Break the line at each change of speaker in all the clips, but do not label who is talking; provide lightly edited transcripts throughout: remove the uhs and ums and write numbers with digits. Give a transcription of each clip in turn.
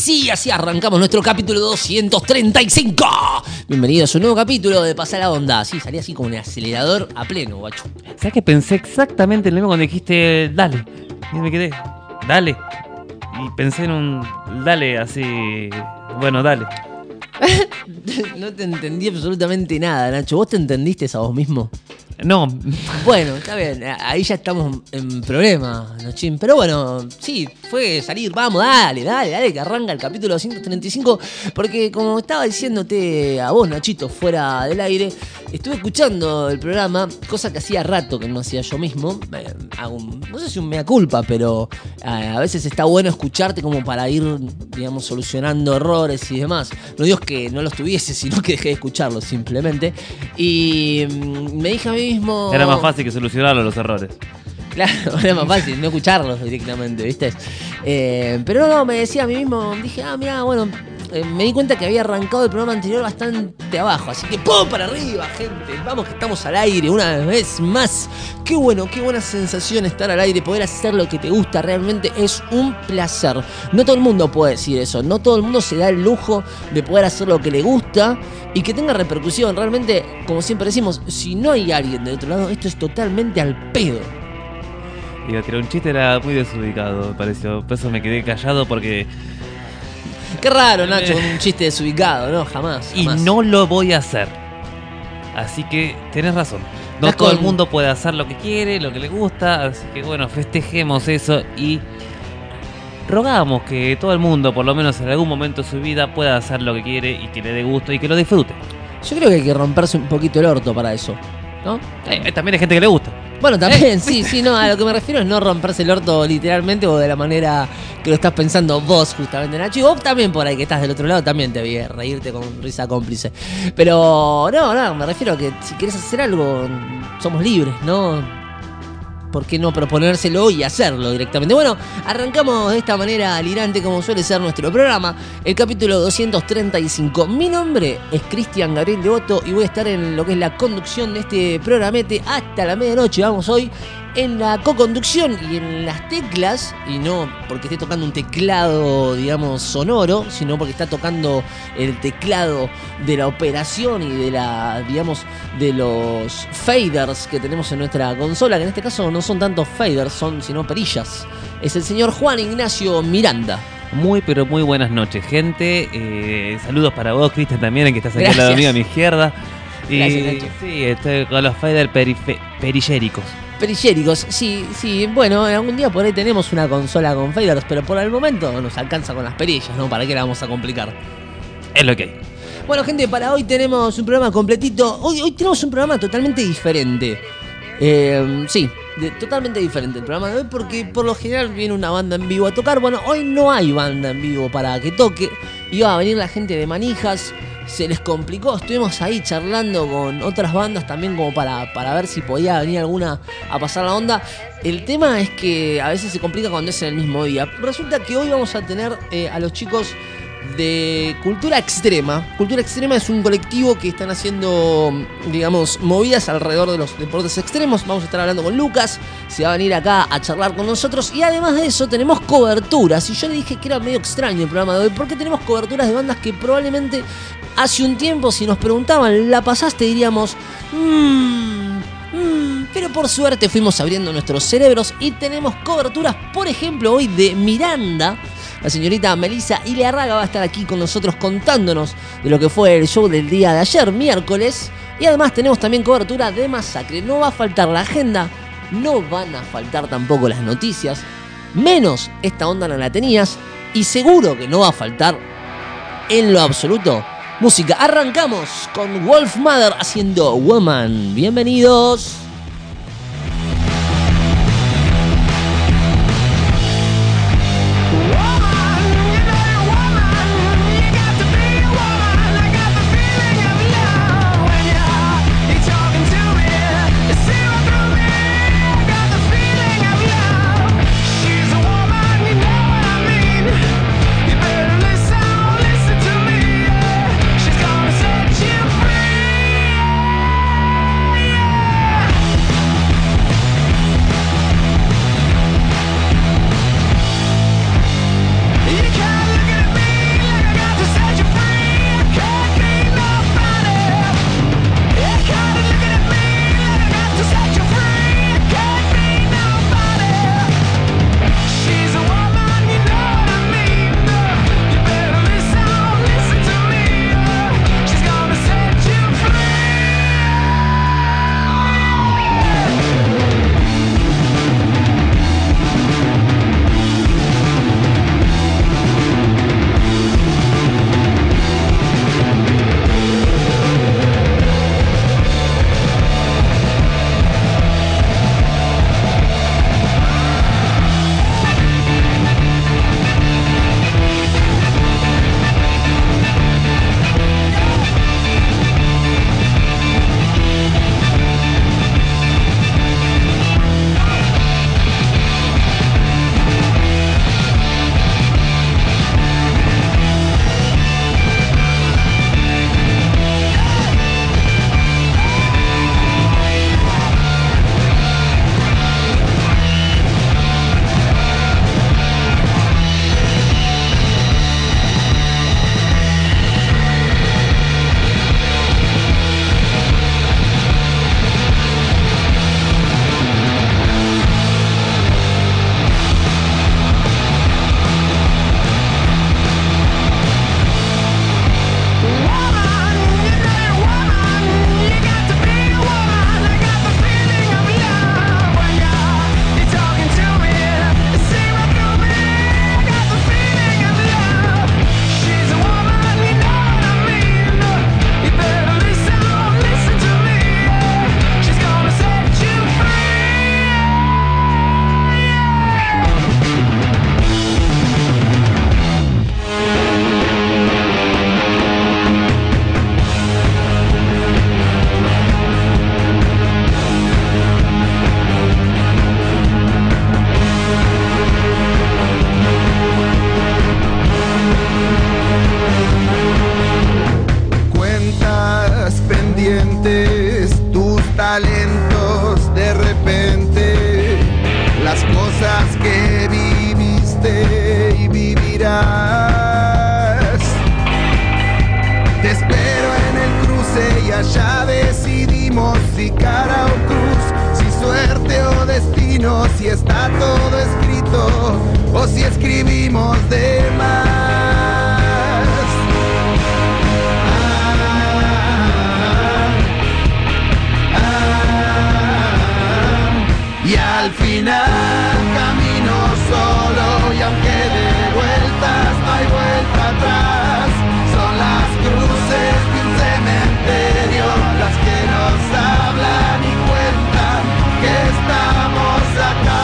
sí, así arrancamos nuestro capítulo 235. Bienvenidos a un nuevo capítulo de Pasar la Onda. Sí, salí así como un acelerador a pleno, guacho.
¿Sabes que pensé exactamente lo mismo cuando dijiste dale? Y me quedé, dale. Y pensé en un dale así, bueno, dale.
No te entendí absolutamente nada, Nacho. ¿Vos te entendiste a vos mismo?
No.
Bueno, está bien, ahí ya estamos en problema, Nachín. Pero bueno, sí, fue salir, vamos, dale, que arranca el capítulo 235. Porque como estaba diciéndote a vos, Nachito, fuera del aire, estuve escuchando el programa, cosa que hacía rato que no hacía yo mismo. No sé si un mea culpa, pero a veces está bueno escucharte como para ir, digamos, solucionando errores y demás. No digo que no los tuviese, sino que dejé de escucharlos simplemente. Y me dije a mí mismo...
Era más fácil que solucionarlo los errores.
Claro, era más fácil no escucharlos directamente, ¿viste? Pero no, me decía a mí mismo, dije, mirá, bueno, me di cuenta que había arrancado el programa anterior bastante abajo, así que ¡pum! Para arriba, gente, vamos que estamos al aire una vez más. Qué bueno, qué buena sensación estar al aire, poder hacer lo que te gusta, realmente es un placer. No todo el mundo puede decir eso, no todo el mundo se da el lujo de poder hacer lo que le gusta y que tenga repercusión. Realmente, como siempre decimos, si no hay alguien del otro lado, esto es totalmente al pedo.
Iba a tirar un chiste, era muy desubicado, me pareció. Por eso me quedé callado porque...
Qué raro, Nacho, un chiste desubicado, ¿no? Jamás.
Y no lo voy a hacer. Así que tenés razón. No todo el mundo puede hacer lo que quiere, lo que le gusta. Así que bueno, festejemos eso y rogamos que todo el mundo, por lo menos en algún momento de su vida, pueda hacer lo que quiere y que le dé gusto y que lo disfrute.
Yo creo que hay que romperse un poquito el orto para eso, ¿no?
También hay gente que le gusta.
Bueno, también, sí, no, a lo que me refiero es no romperse el orto literalmente o de la manera que lo estás pensando vos justamente, Nacho. Y vos también por ahí que estás del otro lado también te vi reírte con risa cómplice. Pero no, me refiero a que si querés hacer algo, somos libres, ¿no? ¿Por qué no proponérselo y hacerlo directamente? Bueno, arrancamos de esta manera alirante como suele ser nuestro programa, el capítulo 235. Mi nombre es Cristian Gabriel Devoto y voy a estar en lo que es la conducción de este programete hasta la medianoche. Vamos hoy en la co-conducción y en las teclas, y no porque esté tocando un teclado, digamos, sonoro, sino porque está tocando el teclado de la operación y de la, digamos, de los faders que tenemos en nuestra consola, que en este caso no son tantos faders, sino perillas. Es el señor Juan Ignacio Miranda.
Muy, pero muy buenas noches, gente. Saludos para vos, Cristian, también, que estás aquí al lado mío a mi izquierda.
Gracias, Nacho.
Sí, estoy con los faders perilléricos.
Perilléricos, sí, bueno, algún día por ahí tenemos una consola con faders, pero por el momento nos alcanza con las perillas, ¿no? ¿Para qué la vamos a complicar?
Es lo que hay.
Bueno, gente, para hoy tenemos un programa completito. Hoy tenemos un programa totalmente diferente. Totalmente diferente el programa de hoy, porque por lo general viene una banda en vivo a tocar. Bueno, hoy no hay banda en vivo para que toque. Iba a venir la gente de Manijas, se les complicó, estuvimos ahí charlando con otras bandas también como para ver si podía venir alguna a pasar la onda. El tema es que a veces se complica cuando es en el mismo día. Resulta que hoy vamos a tener a los chicos de Cultura Extrema. Cultura Extrema es un colectivo que están haciendo, digamos, movidas alrededor de los deportes extremos. Vamos a estar hablando con Lucas, se va a venir acá a charlar con nosotros. Y además de eso tenemos coberturas. Y yo le dije que era medio extraño el programa de hoy, porque tenemos coberturas de bandas que probablemente hace un tiempo, si nos preguntaban, ¿la pasaste? Diríamos, pero por suerte fuimos abriendo nuestros cerebros y tenemos coberturas, por ejemplo, hoy de Miranda. La señorita Melissa Ilearraga va a estar aquí con nosotros contándonos de lo que fue el show del día de ayer, miércoles. Y además tenemos también cobertura de Masacre. No va a faltar la agenda, no van a faltar tampoco las noticias, menos esta onda no la tenías. Y seguro que no va a faltar en lo absoluto música. Arrancamos con Wolf Mother haciendo Woman. Bienvenidos.
está todo escrito o si escribimos de más. Y al final camino solo y aunque de vueltas no hay vuelta atrás, son las cruces de un cementerio las que nos hablan y cuentan que estamos acá.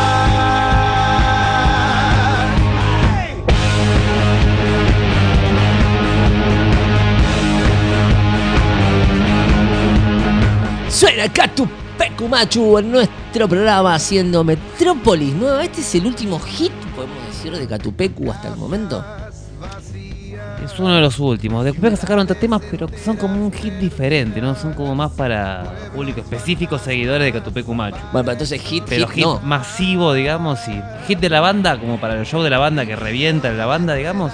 Suena Catupecu Machu en nuestro programa haciendo Metrópolis Nueva. Este es el último hit, podemos decir, de Catupecu hasta el momento.
Es uno de los últimos. Después sacaron otros temas, pero son como un hit diferente, ¿no? Son como más para público específico, seguidores de Catupecu Machu.
Bueno, pero entonces hit
no. Masivo, digamos, sí. Hit de la banda, como para el show de la banda que revienta la banda, digamos.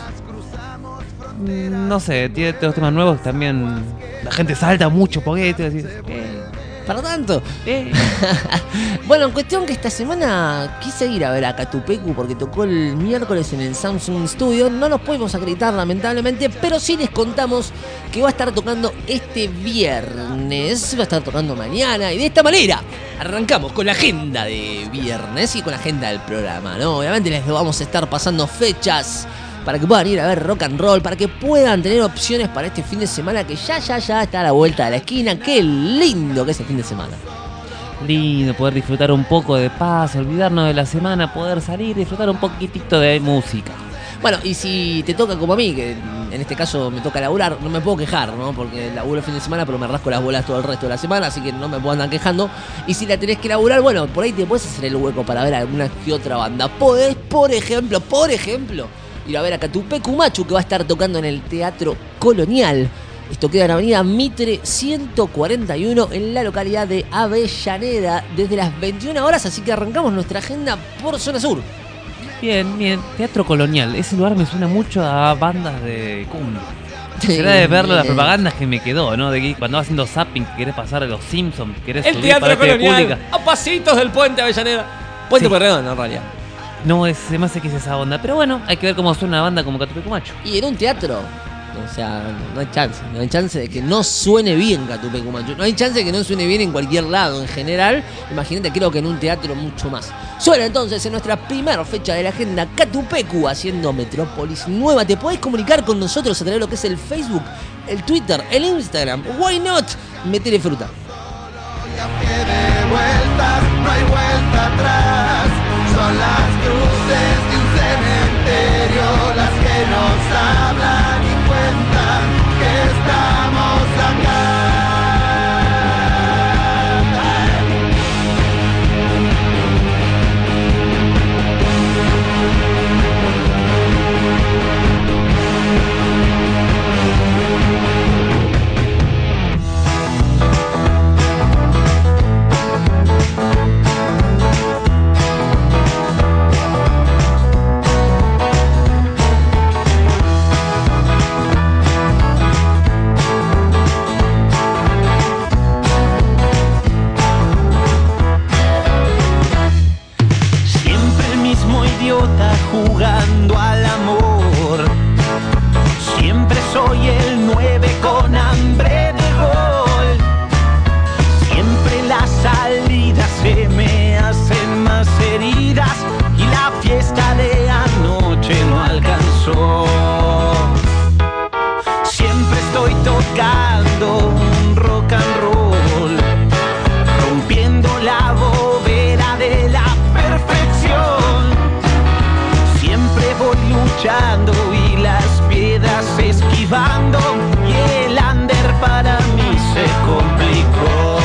No sé, tiene otros temas nuevos también. La gente salta mucho porque
para tanto. Bueno, en cuestión que esta semana quise ir a ver a Catupecu porque tocó el miércoles en el Samsung Studio. No nos pudimos acreditar lamentablemente, pero sí les contamos que va a estar tocando este viernes, va a estar tocando mañana, y de esta manera arrancamos con la agenda de viernes y con la agenda del programa, ¿no? Obviamente les vamos a estar pasando fechas para que puedan ir a ver rock and roll, para que puedan tener opciones para este fin de semana que ya está a la vuelta de la esquina. Qué lindo que es el fin de semana.
Lindo poder disfrutar un poco de paz, olvidarnos de la semana, poder salir y disfrutar un poquitito de música.
Bueno, y si te toca como a mí, que en este caso me toca laburar, no me puedo quejar, ¿no? Porque laburo el fin de semana, pero me rasco las bolas todo el resto de la semana, así que no me puedo andar quejando. Y si la tenés que laburar, bueno, por ahí te puedes hacer el hueco para ver alguna que otra banda. Podés, por ejemplo, ir a ver a Catupecu Machu, que va a estar tocando en el Teatro Colonial. Esto queda en Avenida Mitre 141 en la localidad de Avellaneda desde las 21 horas, así que arrancamos nuestra agenda por Zona Sur.
Bien, Teatro Colonial. Ese lugar me suena mucho a bandas de cumbia. Será de ver las propagandas que me quedó, ¿no? De que cuando vas haciendo zapping, que querés pasar de los Simpsons, querés
el
subir
Teatro Colonial,
pública.
a pasitos del puente Avellaneda. Puente Pueyrredón, en realidad.
No, se me hace que es esa onda. Pero bueno, hay que ver cómo suena una banda como Catupecu Machu.
Y en un teatro, o sea, no hay chance de que no suene bien Catupecu Machu. No hay chance de que no suene bien en cualquier lado en general. Imagínate, creo que en un teatro mucho más. Suena entonces en nuestra primera fecha de la agenda Catupecu haciendo Metrópolis Nueva. Te podés comunicar con nosotros a través de lo que es el Facebook, el Twitter, el Instagram. Why not? Metele fruta.
No hay vuelta atrás, son las cruces de un cementerio las que nos hablan y cuentan que estamos acá. Jugando al amor, siempre soy el 9 con hambre de gol. Siempre las salidas se me hacen más heridas y la fiesta de anoche no alcanzó. Siempre estoy tocando un rock and roll, rompiendo la bóveda de la perfección. Voy luchando y las piedras esquivando y el under para mí se complicó.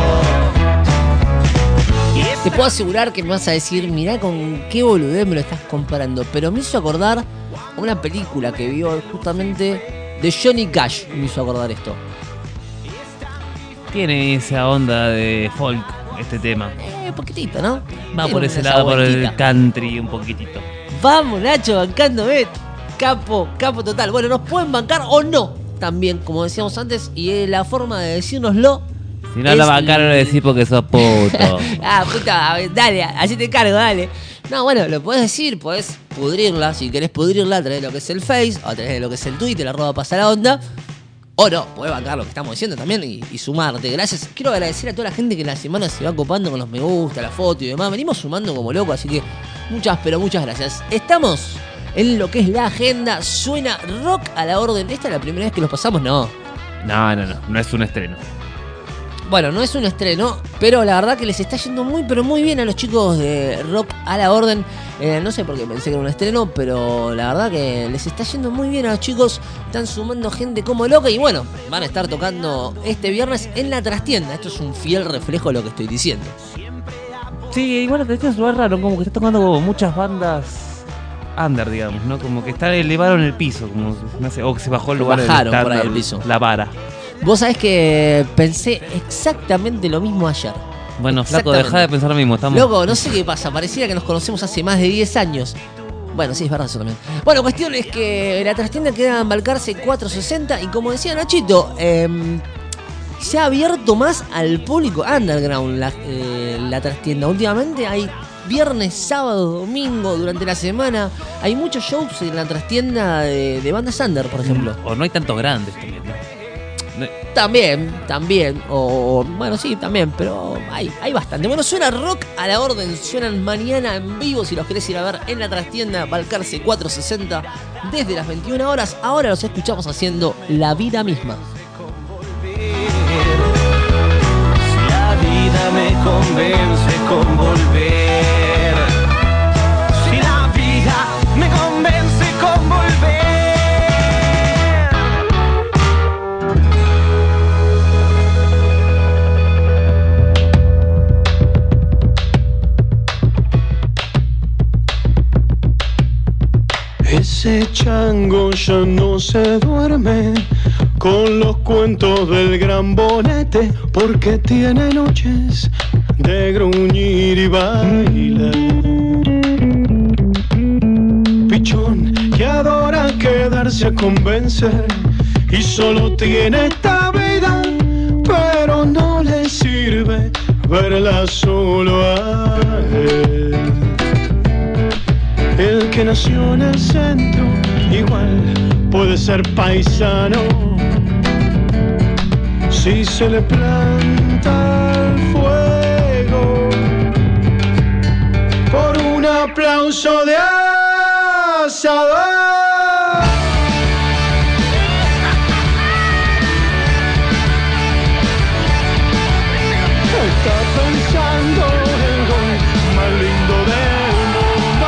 Te puedo asegurar que me vas a decir, mirá con qué boludez me lo estás comparando, pero me hizo acordar a una película que vio justamente de Johnny Cash, me hizo acordar esto.
Tiene esa onda de folk este tema.
Un poquitito, ¿no?
Va por ese lado, por el country un poquitito.
Vamos, Nacho, bancándome. Capo total. Bueno, nos pueden bancar o no también, como decíamos antes, y la forma de decírnoslo
Si no la bancaron, lo decís porque sos puto.
Puta, dale, así te cargo, dale. No, bueno, lo podés decir, podés pudrirla. Si querés pudrirla, tenés lo que es el Face, o tenés lo que es el Twitter, @pasaronda. O no, podés bancar lo que estamos diciendo también y sumarte. Gracias. Quiero agradecer a toda la gente que en la semana se va copando con los me gusta, la foto y demás. Venimos sumando como locos, así que muchas, pero muchas gracias. Estamos en lo que es la agenda. Suena rock a la orden. ¿Esta es la primera vez que los pasamos? No.
No es un estreno.
Bueno, no es un estreno, pero la verdad que les está yendo muy, pero muy bien a los chicos de Rock a la Orden. No sé por qué pensé que era un estreno, pero la verdad que les está yendo muy bien a los chicos. Están sumando gente como loca y bueno, van a estar tocando este viernes en la trastienda. Esto es un fiel reflejo de lo que estoy diciendo.
Sí, igual la trastienda es un lugar raro, como que está tocando como muchas bandas under, digamos, ¿no? Como que elevaron el piso, como no sé, o que se bajó el lugar
Bajaron
del
por ahí
estándar,
el piso.
la vara.
Vos sabés que pensé exactamente lo mismo ayer.
Bueno, flaco, dejá de pensar lo mismo. Estamos...
Loco, no sé qué pasa. Pareciera que nos conocemos hace más de 10 años. Bueno, sí, es verdad eso también. Bueno, cuestión es que la trastienda queda en Balcarce 460. Y como decía Nachito, se ha abierto más al público underground la trastienda. Últimamente hay viernes, sábado, domingo, durante la semana. Hay muchos shows en la trastienda de bandas under, por ejemplo.
O no hay tantos grandes también, ¿no?
También, o bueno, sí, también, pero hay bastante. Bueno, suena Rock a la Orden, suenan mañana en vivo si los querés ir a ver en la trastienda Balcarce 460 desde las 21 horas. Ahora los escuchamos haciendo La Vida Misma.
Si la vida me convence con volver, si la vida me convence con volver. Ese chango ya no se duerme con los cuentos del gran bonete, porque tiene noches de gruñir y bailar. Pichón que adora quedarse a convencer y solo tiene esta vida, pero no le sirve verla solo a él. El que nació en el centro igual puede ser paisano si se le planta el fuego por un aplauso de asador. Está pensando en lo más lindo del mundo.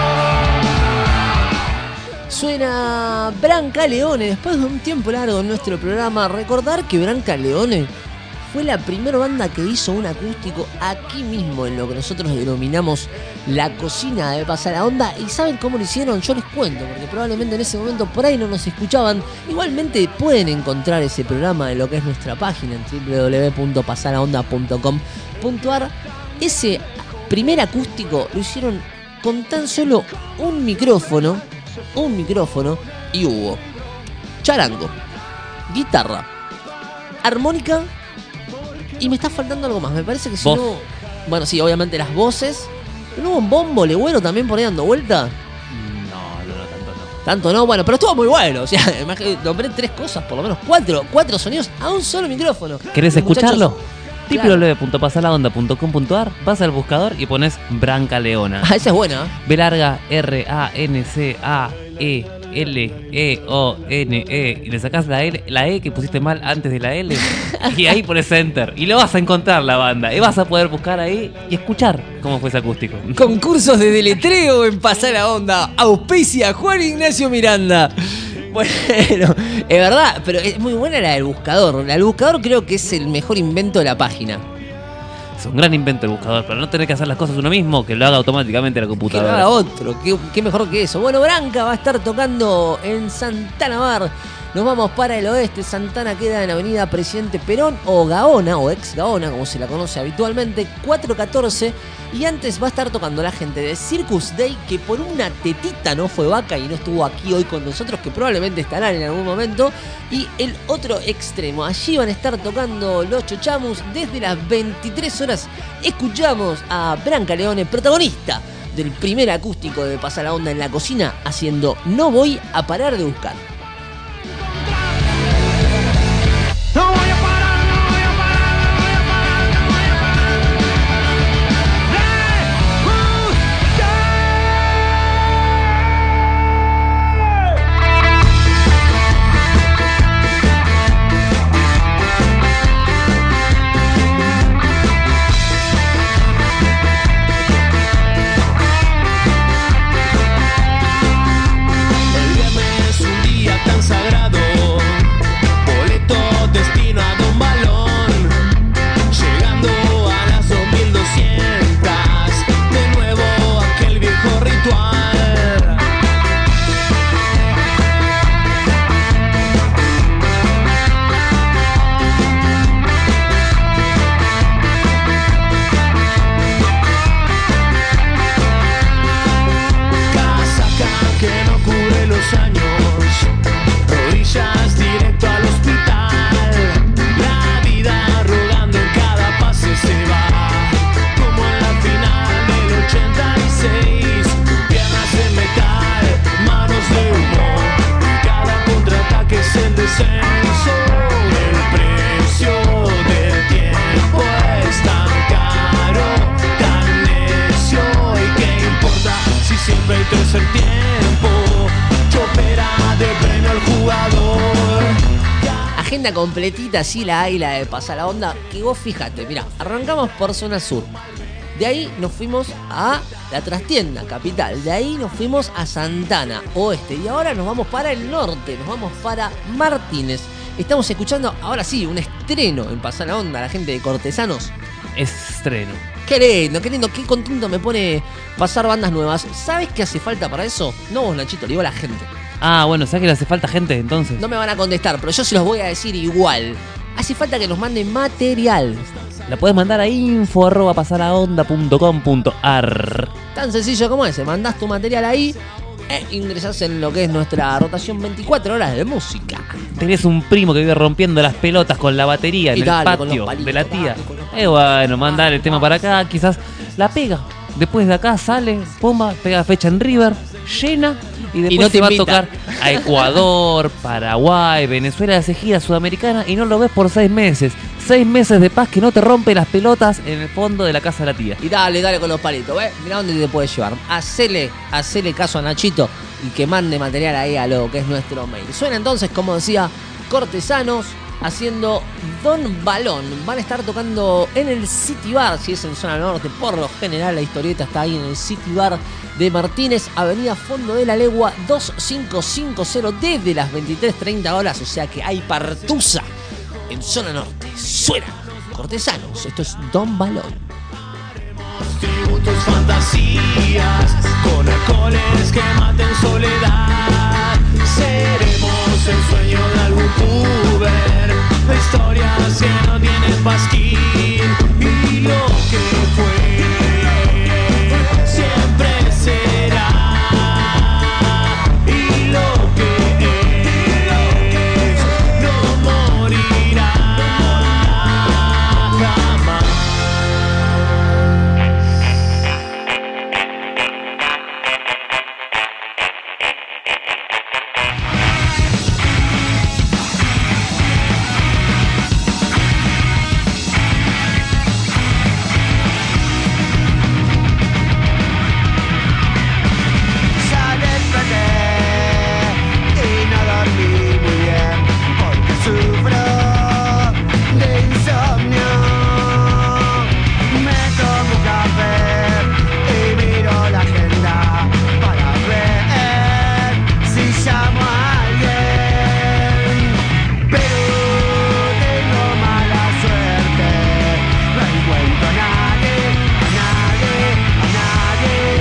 Suena Branca Leone. Después de un tiempo largo en nuestro programa, recordar que Branca Leone fue la primera banda que hizo un acústico aquí mismo en lo que nosotros denominamos la cocina de Pasa la Onda. ¿Y saben cómo lo hicieron? Yo les cuento, porque probablemente en ese momento por ahí no nos escuchaban. Igualmente pueden encontrar ese programa en lo que es nuestra página en www.pasalaonda.com.ar. Ese primer acústico lo hicieron con tan solo un micrófono y hubo charango, guitarra, armónica y me está faltando algo más. Me parece que si
Voz.
no... Bueno, sí, obviamente las voces. ¿No hubo un bombo legüero también por ahí dando vuelta?
No, tanto no.
Tanto no, bueno, pero estuvo muy bueno. O sea, además que nombré 3 cosas, por lo menos 4 sonidos a un solo micrófono.
¿Querés
Los
escucharlo?
muchachos- Claro.
www.pasalaonda.com.ar. Vas al buscador y pones Branca Leona.
Ah, esa es buena.
B larga RANCAELEONE y le sacás la E que pusiste mal antes de la L y ahí pones Enter y lo vas a encontrar la banda y vas a poder buscar ahí y escuchar cómo fue ese acústico.
Concursos de deletreo en Pasar la Onda. Auspicia Juan Ignacio Miranda. Bueno, es verdad, pero es muy buena la del buscador. La del buscador creo que es el mejor invento de la página.
Es un gran invento el buscador, para no tener que hacer las cosas uno mismo, que lo haga automáticamente la
Que lo
computadora.
haga otro, qué mejor que eso. Bueno, Branca va a estar tocando en Santana Bar Nos vamos para el oeste. Santana queda en Avenida Presidente Perón o Gaona, o ex Gaona, como se la conoce habitualmente, 414. Y antes va a estar tocando la gente de Circus Day, que por una tetita no fue vaca y no estuvo aquí hoy con nosotros, que probablemente estarán en algún momento. Y el otro extremo, allí van a estar tocando los Chochamus. Desde las 23 horas escuchamos a Branca Leone, protagonista del primer acústico de Pasa la Onda en la Cocina, haciendo No voy a parar de buscar.
No voy a parar, no voy a parar, no voy a parar, no voy a El viernes es un día tan sagrado. Destino a Don Balón, llegando a las 2200, de nuevo aquel viejo ritual. Casaca que no cubre los años, rodillas directo al hospital. Descenso, el precio del tiempo es tan caro, tan necio. ¿Y qué importa si siempre hay tercer tiempo? Chopera de premio al jugador.
Agenda completita, sí la hay, la de Pasa la Onda. Que vos fíjate, mirá, arrancamos por zona sur. De ahí nos fuimos a la trastienda, capital. De ahí nos fuimos a Santana, oeste. Y ahora nos vamos para el norte, nos vamos para Martínez. Estamos escuchando, ahora sí, un estreno en Pasar la Onda, la gente de Cortesanos.
Estreno.
Qué lindo, qué contento me pone pasar bandas nuevas. ¿Sabes qué hace falta para eso? No vos, Nachito, le digo a la gente.
Ah, bueno, ¿sabes que le hace falta gente entonces?
No me van a contestar, pero yo se los voy a decir igual. Hace falta que nos manden material.
La puedes mandar a info@pasalaonda.com.ar.
Tan sencillo como ese, mandás tu material ahí e ingresás en lo que es nuestra rotación 24 horas de música.
Tenés un primo que vive rompiendo las pelotas con la batería en el patio de la tía. Bueno, mandar el tema para acá, quizás la pega. Después de acá sale, pumba, pega fecha en River, llena. Y después
no te
se va a
invita.
tocar a Ecuador, Paraguay, Venezuela, hace gira sudamericana y no lo ves por 6 meses. 6 meses de paz que no te rompe las pelotas en el fondo de la casa de la tía.
Y dale con los palitos, ¿ves? Mirá dónde te puedes llevar. Hacele caso a Nachito y que mande material ahí a lo que es nuestro mail. Suena entonces, como decía, Cortesanos haciendo Don Balón. Van a estar tocando en el City Bar, si es en zona norte. Por lo general la historieta está ahí en el City Bar de Martínez, Avenida Fondo de la Legua 2550, desde las 23:30 horas. O sea que hay partusa en zona norte. Suena Cortesanos, esto es Don Balón.
Tributos, fantasías, con alcoholes que maten soledad. Seremos el sueño de algún puber, de historias que no tienen pasquín. Y lo que fue siempre será. Y lo que es no morirá jamás.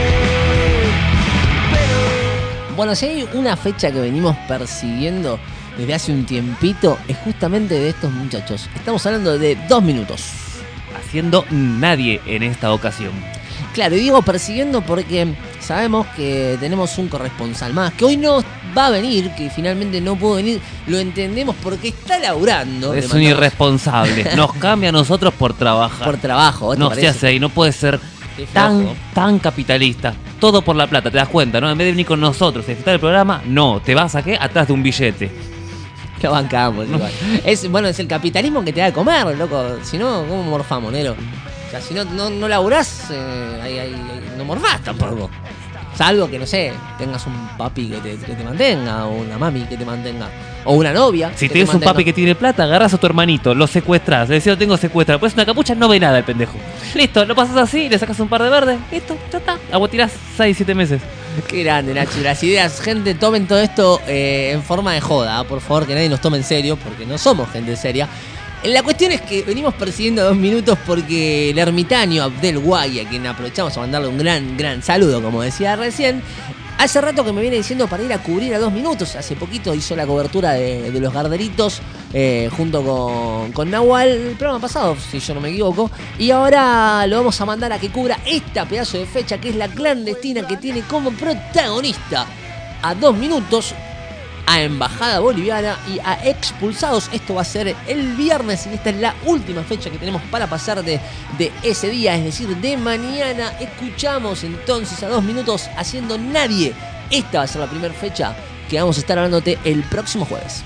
Bueno, si hay una fecha que venimos persiguiendo desde hace un tiempito es justamente de estos muchachos. Estamos hablando de 2 minutos.
Haciendo nadie en esta ocasión.
Claro, y digo persiguiendo porque sabemos que tenemos un corresponsal más, que hoy no va a venir, que finalmente no pudo venir, lo entendemos porque está laburando.
Es un irresponsable, nos cambia a nosotros por trabajar.
Por trabajo, ¿te
No
parece?
se hace y no puede ser tan capitalista. Todo por la plata, te das cuenta, ¿no? En vez de venir con nosotros a disfrutar del programa, no, te vas a qué, atrás de un billete.
Lo bancamos igual. Es el capitalismo que te da de comer, loco. Si no, ¿cómo morfamos, Nero? O sea, si no laburás, no morfás tampoco. Salvo que, no sé, tengas un papi que te mantenga, o una mami que te mantenga, o una novia.
Si tienes un papi que tiene plata, agarras a tu hermanito, lo secuestras, le decís, lo tengo secuestrado, pues una capucha, no ve nada el pendejo. Listo, lo pasas así, le sacas un par de verdes, listo, ya está. Agua tirás 6-7 meses.
Qué grande, Nacho. Las ideas, gente, tomen todo esto en forma de joda, por favor, que nadie nos tome en serio, porque no somos gente seria. La cuestión es que venimos persiguiendo 2 minutos porque el ermitaño Abdel Guay, a quien aprovechamos a mandarle un gran saludo, como decía recién, hace rato que me viene diciendo para ir a cubrir a 2 minutos. Hace poquito hizo la cobertura de los Garderitos junto con Nahual el programa pasado, si yo no me equivoco. Y ahora lo vamos a mandar a que cubra esta pedazo de fecha que es la clandestina, que tiene como protagonista a 2 minutos a Embajada Boliviana y a Expulsados. Esto va a ser el viernes y esta es la última fecha que tenemos para pasar de ese día, es decir, de mañana. Escuchamos entonces a 2 minutos haciendo nadie. Esta va a ser la primera fecha que vamos a estar hablándote el próximo jueves.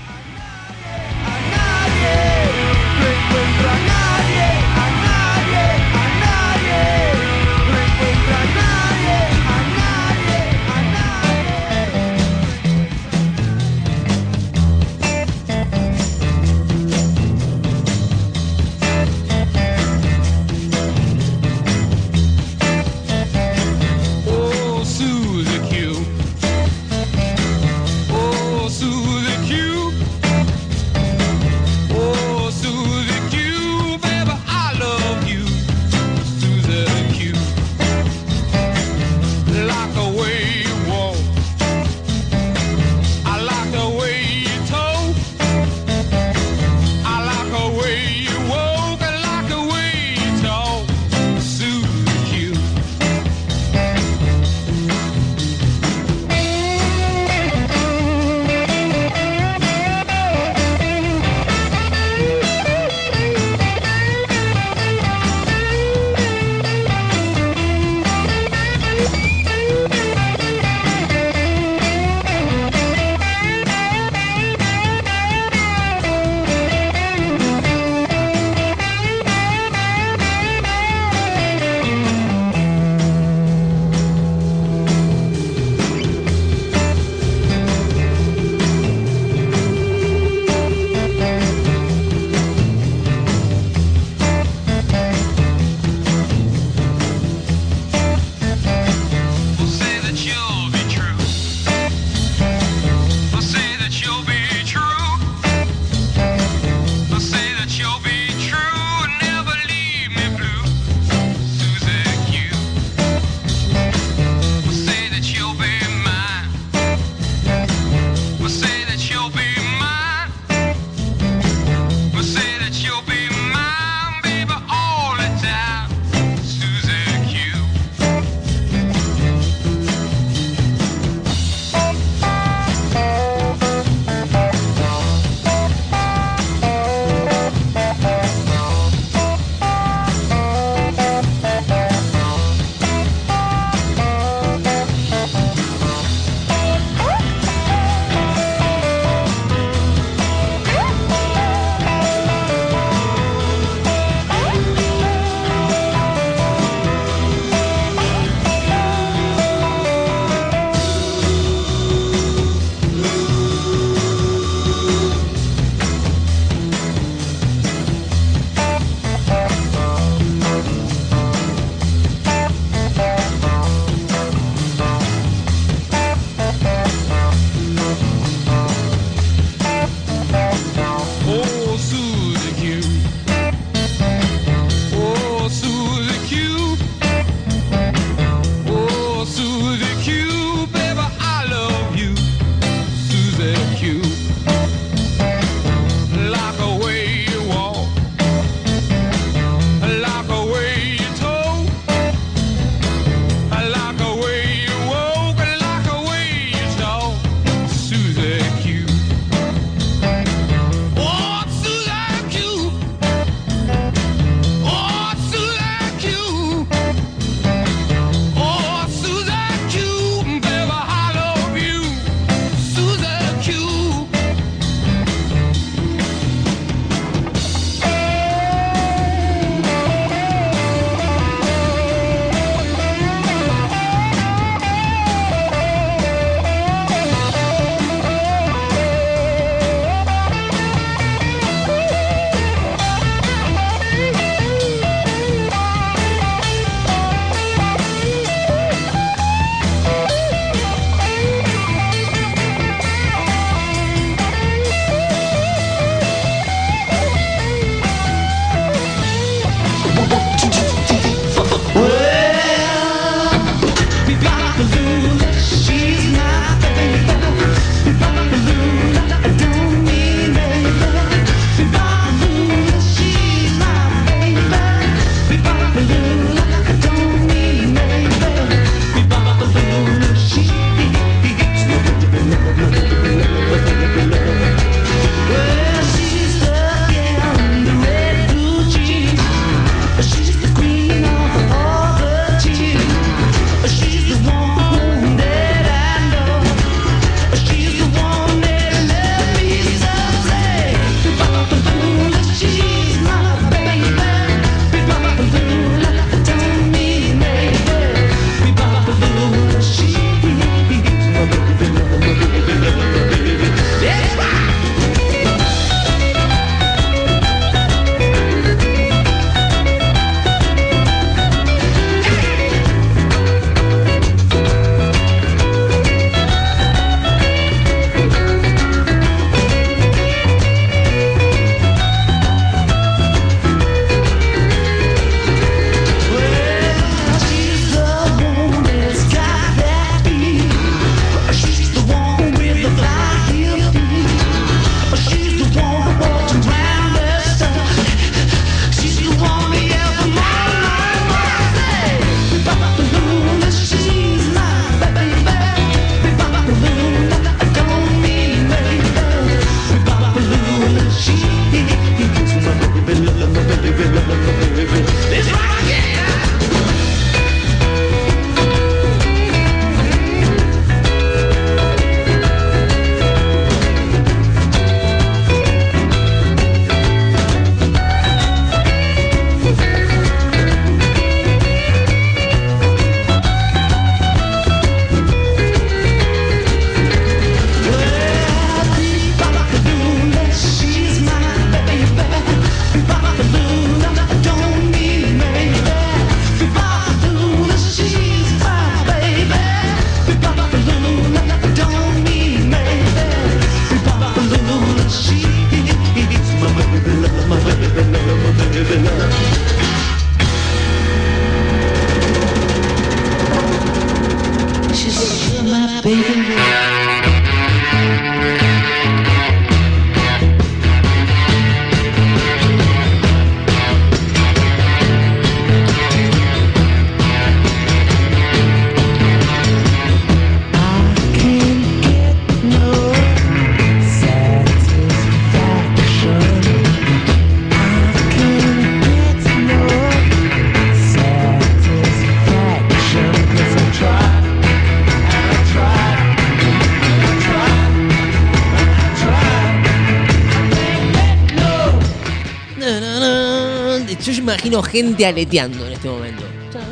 Yo imagino gente aleteando en este momento.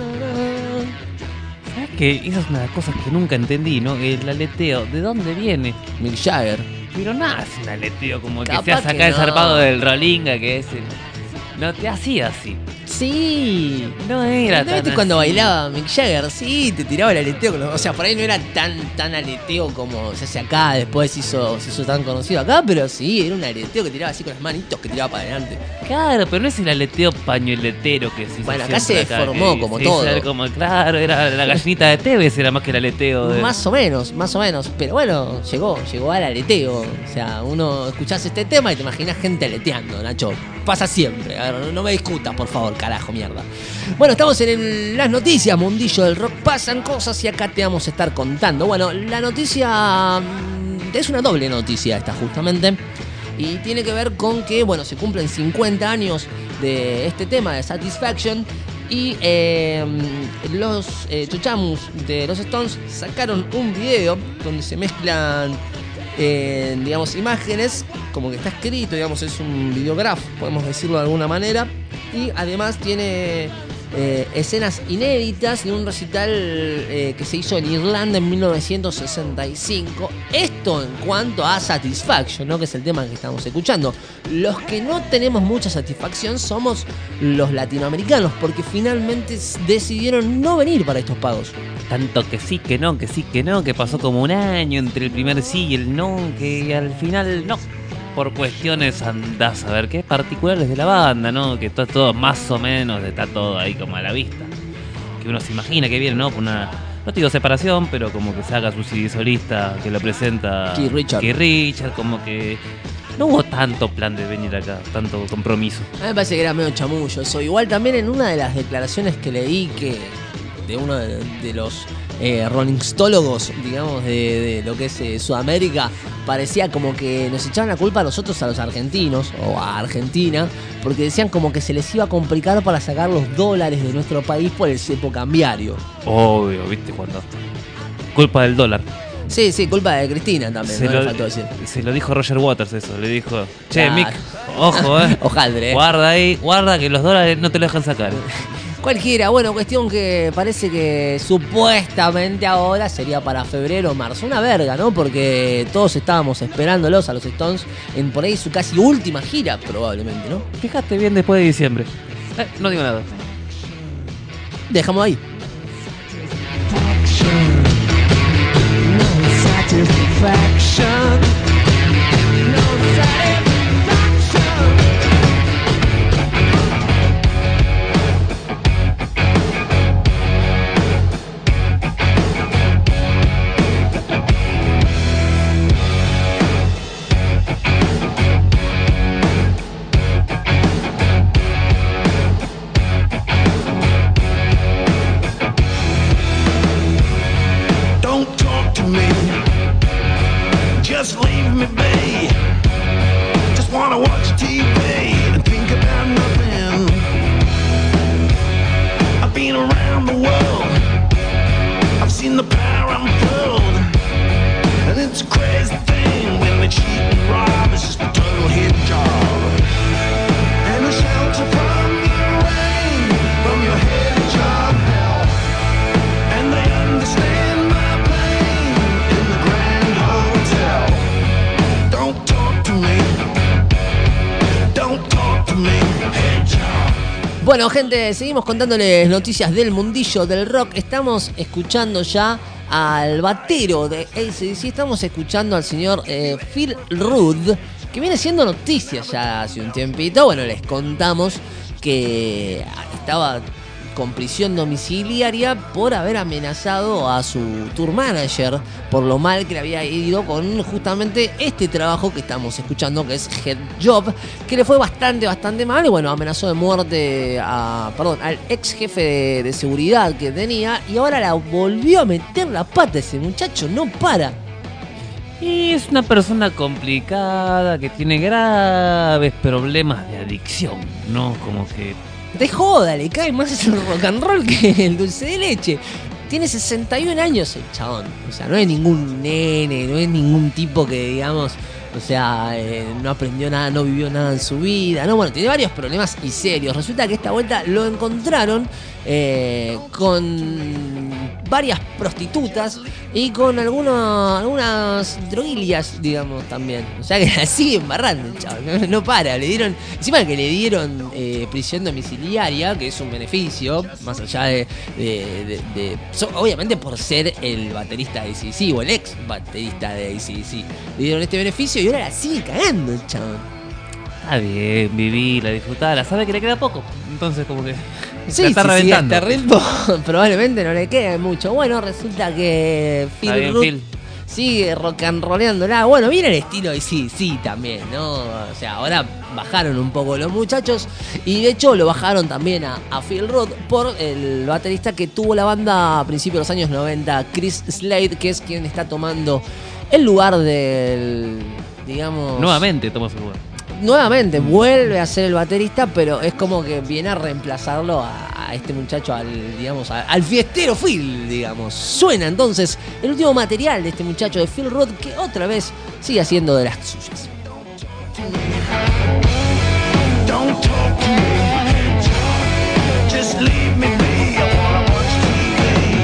¿Sabes qué? Esa es una de las cosas que nunca entendí, ¿no? El aleteo, ¿de dónde viene?
Mick Jagger.
Pero nada, es un aleteo como el que
Capaz
se hace
que
acá el
no.
zarpado del Rolinga, que es el... No te hacía así.
Sí.
No era
¿No
tan
viste cuando
así.
bailaba Mick Jagger? Sí, te tiraba el aleteo. O sea, por ahí no era tan aleteo como se hace acá. Después se hizo tan conocido acá. Pero sí, era un aleteo que tiraba así con las manitos que tiraba para adelante.
Claro, pero no es el aleteo pañueletero que se hizo
Bueno, acá
siempre
se deformó
que
como
se hizo
todo.
como, claro, era la gallinita de Tevez, era más que el aleteo.
Más o menos. Pero bueno, llegó al aleteo. O sea, uno escuchás este tema y te imaginas gente aleteando, Nacho. Pasa siempre. A ver, no me discutas, por favor, carajo, mierda. Bueno, estamos en las noticias, mundillo del rock. Pasan cosas y acá te vamos a estar contando. Bueno, la noticia es una doble noticia esta, justamente. Y tiene que ver con que, bueno, se cumplen 50 años de este tema de Satisfaction. Y los Chochamus de los Stones sacaron un video donde se mezclan, digamos, imágenes, como que está escrito, digamos, es un videograph, podemos decirlo de alguna manera. Y además tiene escenas inéditas de un recital que se hizo en Irlanda en 1965. Esto en cuanto a Satisfaction, ¿no? Que es el tema que estamos escuchando. Los que no tenemos mucha satisfacción somos los latinoamericanos, porque finalmente decidieron no venir para estos pagos.
Tanto que sí, que no, que sí, que no, que pasó como un año entre el primer sí y el no, que al final no. Por cuestiones, andás a ver qué particulares de la banda, ¿no? Que todo más o menos está todo ahí como a la vista. Que uno se imagina que viene, ¿no? Por una, no te digo separación, pero como que se haga su CD solista, que lo presenta
Keith
Richard, como que no hubo tanto plan de venir acá, tanto compromiso.
A mí me parece que era medio chamullo eso. Igual también en una de las declaraciones que leí de uno de los rolingstólogos, digamos, de lo que es Sudamérica, parecía como que nos echaban la culpa a nosotros, a los argentinos, o a Argentina, porque decían como que se les iba a complicar para sacar los dólares de nuestro país por el cepo cambiario.
Obvio, ¿viste? Cuando... Culpa del dólar.
Sí, culpa de Cristina también, no le faltó decir.
Se lo dijo Roger Waters eso, le dijo, che,
Claro.
Mick, ojo,
Ojaldre,
guarda ahí, guarda que los dólares no te lo dejan sacar.
Cualquiera, bueno, cuestión que parece que supuestamente ahora sería para febrero o marzo. Una verga, ¿no? Porque todos estábamos esperándolos a los Stones en por ahí su casi última gira, probablemente, ¿no?
Fíjate bien después de diciembre. No digo nada.
Dejamos ahí.
Don't talk to me, just leave me be. Just wanna watch TV and think about nothing. I've been around the world, I've seen the power unfold, and it's a crazy thing when they cheat and rob. It's just a total hit job, and a shelter from the rain, from your head job hell, and they understand my pain in the Grand Hotel. Don't talk to me, don't talk to me, head job.
Bueno, gente, seguimos contándoles noticias del mundillo del rock. Estamos escuchando ya al batero de AC/DC. Estamos escuchando al señor Phil Rudd, que viene siendo noticias ya hace un tiempito. Bueno, les contamos que estaba con prisión domiciliaria por haber amenazado a su tour manager por lo mal que le había ido con justamente este trabajo que estamos escuchando, que es Head Job, que le fue bastante mal. Y bueno, amenazó de muerte al ex jefe de seguridad que tenía, y ahora la volvió a meter la pata. Ese muchacho no para.
Y es una persona complicada que tiene graves problemas de adicción, ¿no? Como que...
De joda, le cae más el rock and roll que el dulce de leche. Tiene 61 años el chabón. O sea, no es ningún nene, no es ningún tipo que, digamos, O sea, no aprendió nada, no vivió nada en su vida. No, bueno, tiene varios problemas y serios. Resulta que esta vuelta lo encontraron con varias prostitutas y con algunas droguilias, digamos, también. O sea que la sigue embarrando el chaval, no para. Encima que le dieron prisión domiciliaria, que es un beneficio, más allá obviamente por ser el baterista de AC/DC o el ex baterista de AC/DC. Le dieron este beneficio y ahora la sigue cagando el chaval.
Está bien, vivirla, disfrutarla, sabe que le queda poco. Entonces como que
sí,
la está reventando.
Sí, este ritmo probablemente no le quede mucho. Bueno, resulta que Phil Rudd sigue rock and rollándola. Bueno, viene el estilo de sí también, ¿no? O sea, ahora bajaron un poco los muchachos y de hecho lo bajaron también a Phil Rudd por el baterista que tuvo la banda a principios de los años 90, Chris Slade, que es quien está tomando el lugar del, digamos...
Nuevamente toma su lugar.
Nuevamente vuelve a ser el baterista, pero es como que viene a reemplazarlo a este muchacho, al fiestero Phil, digamos. Suena entonces el último material de este muchacho de Phil Rudd, que otra vez sigue haciendo de las suyas.
Don't talk to me, just leave me be. I wanna watch TV.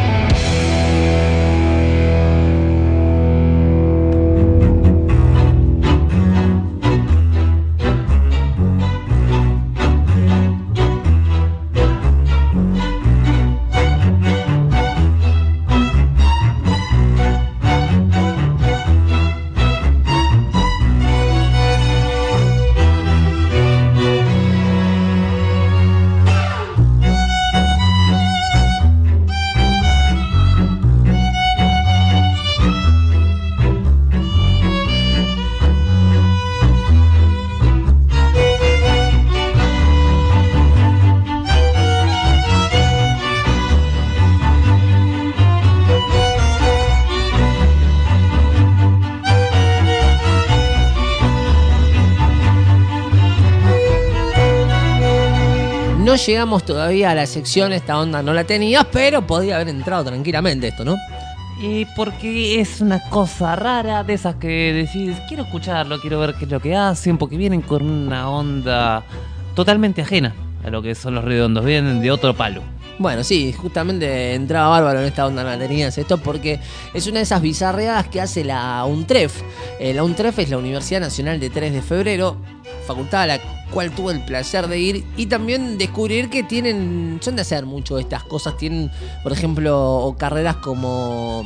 No llegamos todavía a la sección, esta onda no la tenías, pero podía haber entrado tranquilamente esto, ¿no?
Y porque es una cosa rara de esas que decís, quiero escucharlo, quiero ver qué es lo que hacen, porque vienen con una onda totalmente ajena a lo que son los Redondos, vienen de otro palo.
Bueno, sí, justamente entraba bárbaro en esta onda, no la tenías esto, porque es una de esas bizarreadas que hace la UNTREF. La UNTREF es la Universidad Nacional de 3 de Febrero, facultad a la cual tuve el placer de ir y también descubrir que son de hacer mucho de estas cosas. Tienen, por ejemplo, carreras como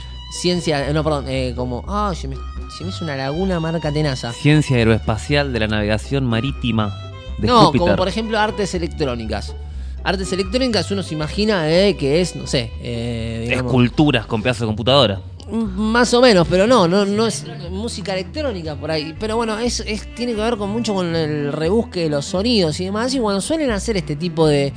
se me hizo una laguna marca tenaza.
Ciencia aeroespacial de la navegación marítima de
No,
Júpiter.
como por ejemplo artes electrónicas. Artes electrónicas uno se imagina que es, no sé, digamos,
esculturas con pedazos de computadora.
Más o menos, pero no es música electrónica por ahí. Pero bueno, tiene que ver mucho con el rebusque de los sonidos y demás. Y bueno, suelen hacer este tipo de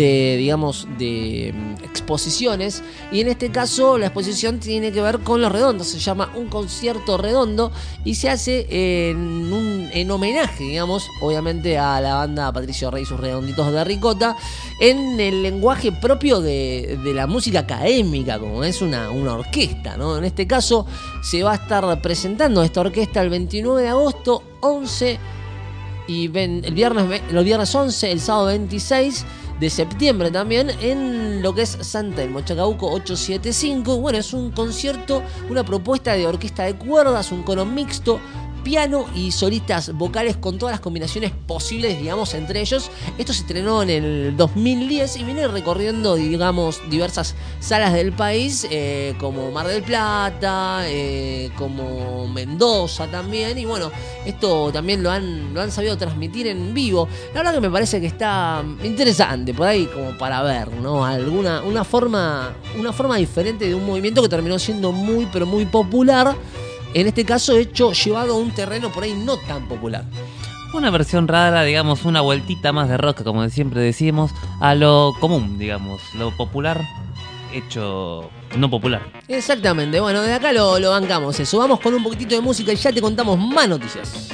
exposiciones. Y en este caso la exposición tiene que ver con los redondos. Se llama Un Concierto Redondo y se hace en homenaje, digamos, obviamente a la banda Patricio Rey y sus Redonditos de Ricota, en el lenguaje propio de la música académica, como es una orquesta, ¿no? En este caso se va a estar presentando esta orquesta el 29 de agosto, 11 y los viernes 11, el sábado 26 de septiembre también, en lo que es San Telmo, Chacabuco 875. Bueno, es un concierto, una propuesta de orquesta de cuerdas, un coro mixto, piano y solistas vocales con todas las combinaciones posibles, digamos, entre ellos. Esto se estrenó en el 2010 y viene recorriendo, digamos, diversas salas del país, como Mar del Plata, como Mendoza también. Y bueno, esto también lo han sabido transmitir en vivo. La verdad que me parece que está interesante por ahí como para ver, ¿no? Una forma diferente de un movimiento que terminó siendo muy, pero muy popular. En este caso, llevado a un terreno por ahí no tan popular.
Una versión rara, digamos, una vueltita más de rock, como siempre decimos, a lo común, digamos, lo popular hecho no popular.
Exactamente, bueno, de acá lo bancamos eso. Vamos con un poquitito de música y ya te contamos más noticias.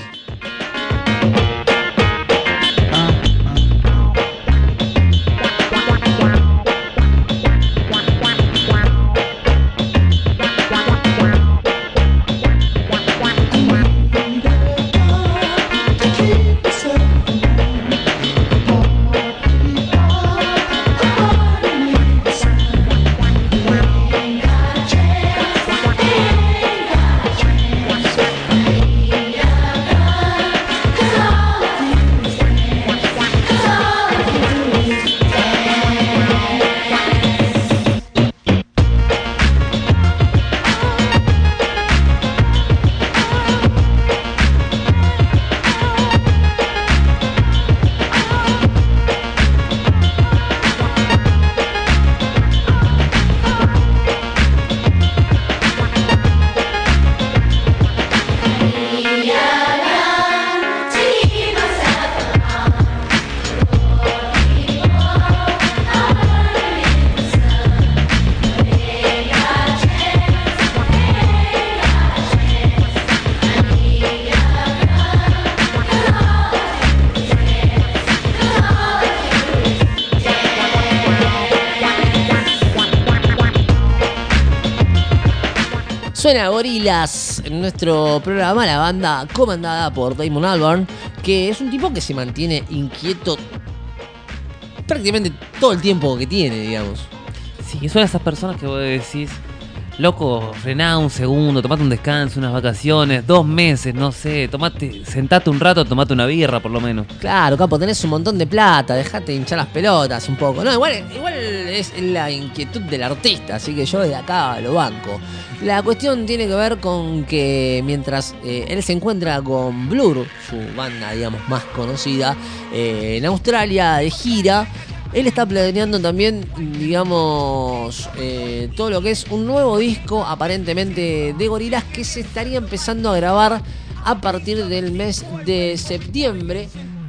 Suena Gorillaz en nuestro programa, la banda comandada por Damon Albarn, que es un tipo que se mantiene inquieto prácticamente todo el tiempo que tiene, digamos.
Sí, son esas personas que vos decís, loco, frená un segundo, tomate un descanso, unas vacaciones, 2 meses, no sé, sentate un rato, tomate una birra por lo menos.
Claro, capo, tenés un montón de plata, dejate hinchar las pelotas un poco. No, igual es la inquietud del artista, así que yo de acá lo banco. La cuestión tiene que ver con que mientras él se encuentra con Blur, su banda, digamos, más conocida, en Australia de gira, él está planeando también, digamos, todo lo que es un nuevo disco, aparentemente de Gorillaz, que se estaría empezando a grabar a partir del mes de septiembre.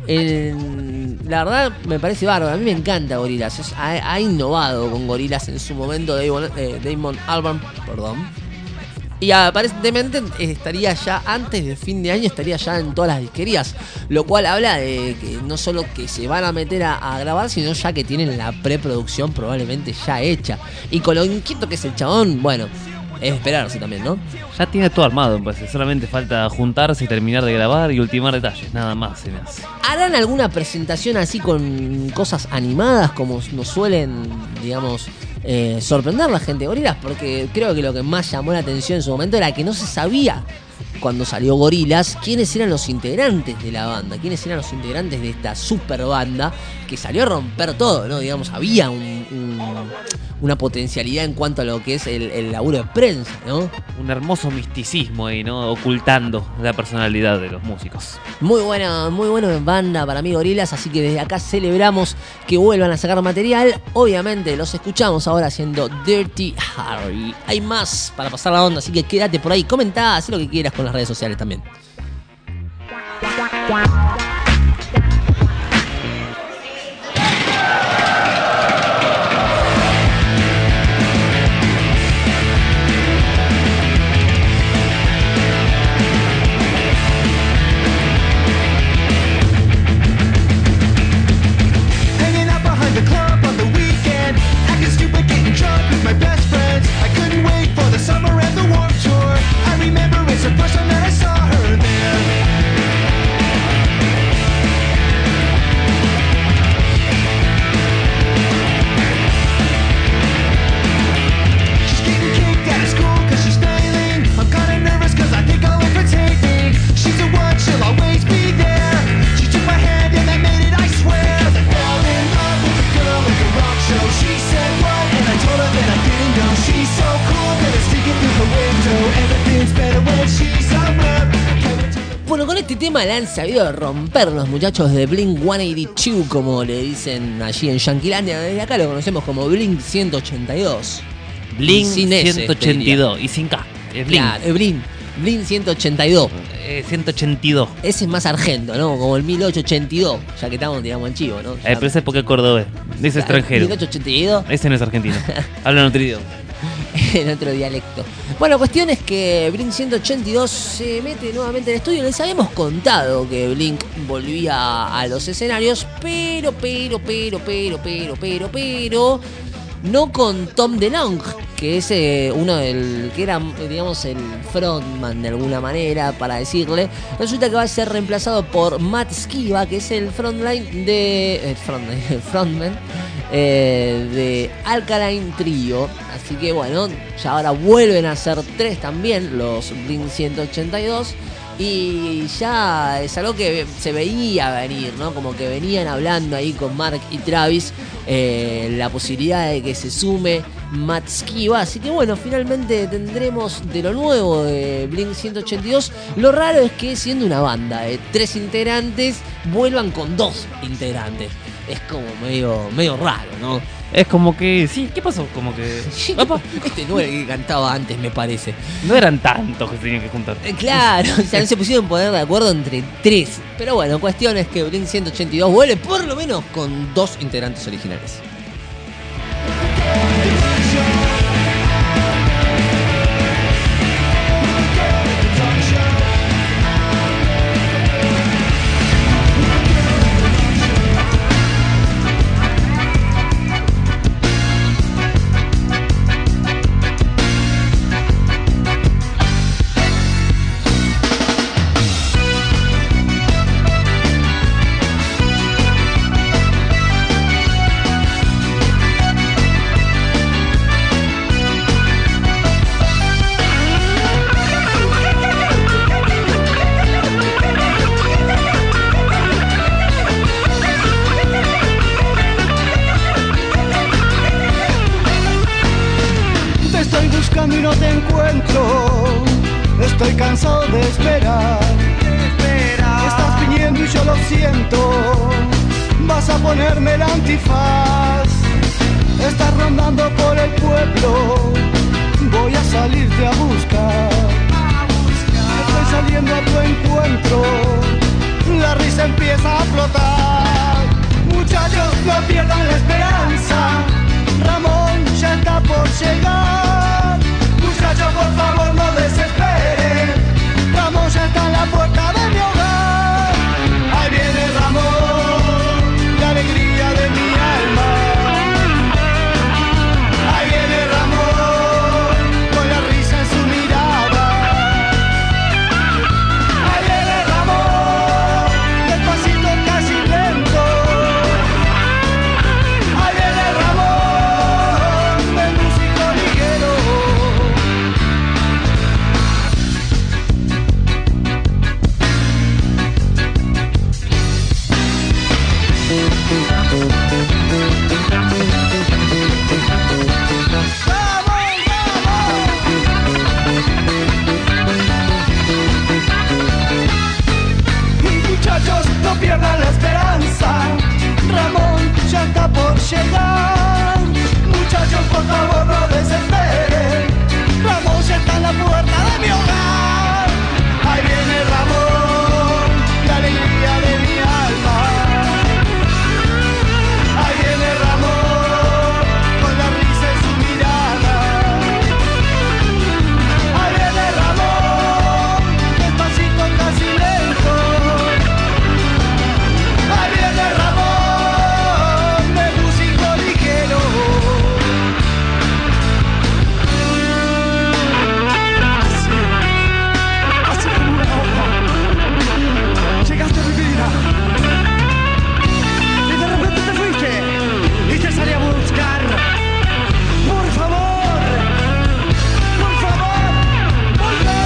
La verdad me parece bárbaro, a mí me encanta Gorillaz, ha innovado con Gorillaz en su momento Damon Albarn, perdón. Y aparentemente estaría ya, antes de fin de año, estaría ya en todas las disquerías. Lo cual habla de que no solo que se van a meter a grabar, sino ya que tienen la preproducción probablemente ya hecha. Y con lo inquieto que es el chabón, bueno, es esperarse también, ¿no?
Ya tiene todo armado, pues solamente falta juntarse y terminar de grabar y ultimar detalles, nada más se me hace.
¿Harán alguna presentación así con cosas animadas como nos suelen, digamos, sorprender a la gente de Gorillaz? Porque creo que lo que más llamó la atención en su momento era que no se sabía, cuando salió Gorillaz, quiénes eran los integrantes de la banda, quiénes eran los integrantes de esta super banda que salió a romper todo, ¿no? Digamos, había una potencialidad en cuanto a lo que es el laburo de prensa, ¿no?
Un hermoso misticismo ahí, ¿no? Ocultando la personalidad de los músicos.
Muy buena banda para mí Gorillaz, así que desde acá celebramos que vuelvan a sacar material. Obviamente los escuchamos ahora haciendo Dirty Harry. Hay más para pasar la onda, así que quédate por ahí, comentá, haz lo que quieras con las redes sociales también. Bueno, con este tema la han sabido romper los muchachos de Blink 182, como le dicen allí en Yanquilandia. Desde acá lo conocemos como Blink 182.
Blink
sin
182 y sin K. Es Blink.
Claro, Blink 182.
182.
Ese es más argento, ¿no? Como el 1882, ya que estamos, digamos, en chivo, ¿no?
Pero ese es porque es cordobés. Es extranjero.
1882.
Ese no es argentino. Habla en otro idioma.
En otro dialecto. Bueno, cuestión es que Blink 182 se mete nuevamente en el estudio. Les habíamos contado que Blink volvía a los escenarios, pero no con Tom DeLonge, que es uno que era, digamos, el frontman de alguna manera, para decirle. Resulta que va a ser reemplazado por Matt Skiba, que es el frontman de Alkaline Trio. Así que bueno, ya ahora vuelven a ser 3 también los Blink 182. Y ya es algo que se veía venir, ¿no? Como que venían hablando ahí con Mark y Travis la posibilidad de que se sume Matt Skiba. Así que bueno, finalmente tendremos de lo nuevo de Blink 182. Lo raro es que siendo una banda de 3 integrantes, vuelvan con 2 integrantes. Es como medio raro, ¿no?
Es como que, sí, ¿qué pasó? Como que...
Este no era el que cantaba antes, me parece.
No eran tantos que se tenían que juntar.
Claro, o sea, no se pusieron poner de acuerdo entre 3. Pero bueno, cuestión es que Blink 182 vuelve por lo menos con 2 integrantes originales.
Estoy cansado de esperar. Estás viniendo y yo lo siento. Vas a ponerme el antifaz. Estás rondando por el pueblo. Voy a salirte a buscar. Estoy saliendo a tu encuentro. La risa empieza a flotar. Muchachos, no pierdan la esperanza. Ramón ya está por llegar. Muchachos, por favor, no desesperen. Ramón ya está en la puerta de mi hogar. Ahí viene Ramón, la alegría de mi alma. Ahí viene Ramón, con la risa en su mirada. Ahí viene Ramón, despacito casi lento. Ahí viene Ramón, el músico ligero. Muchachos, no pierdan la esperanza. Ramón ya está por llegar. Muchachos, por favor, no desesperen. Ramón ya está en la puerta de mi hogar. Ahí viene Ramón, la alegría de mi alma. Ahí viene Ramón, con la risa en su mirada. Ahí viene Ramón, despacito casi lento. Ahí viene Ramón, el músico ligero. Así como una hoja, llegaste a mi vida y de repente te fuiste y te salí a buscar. Por favor, volver.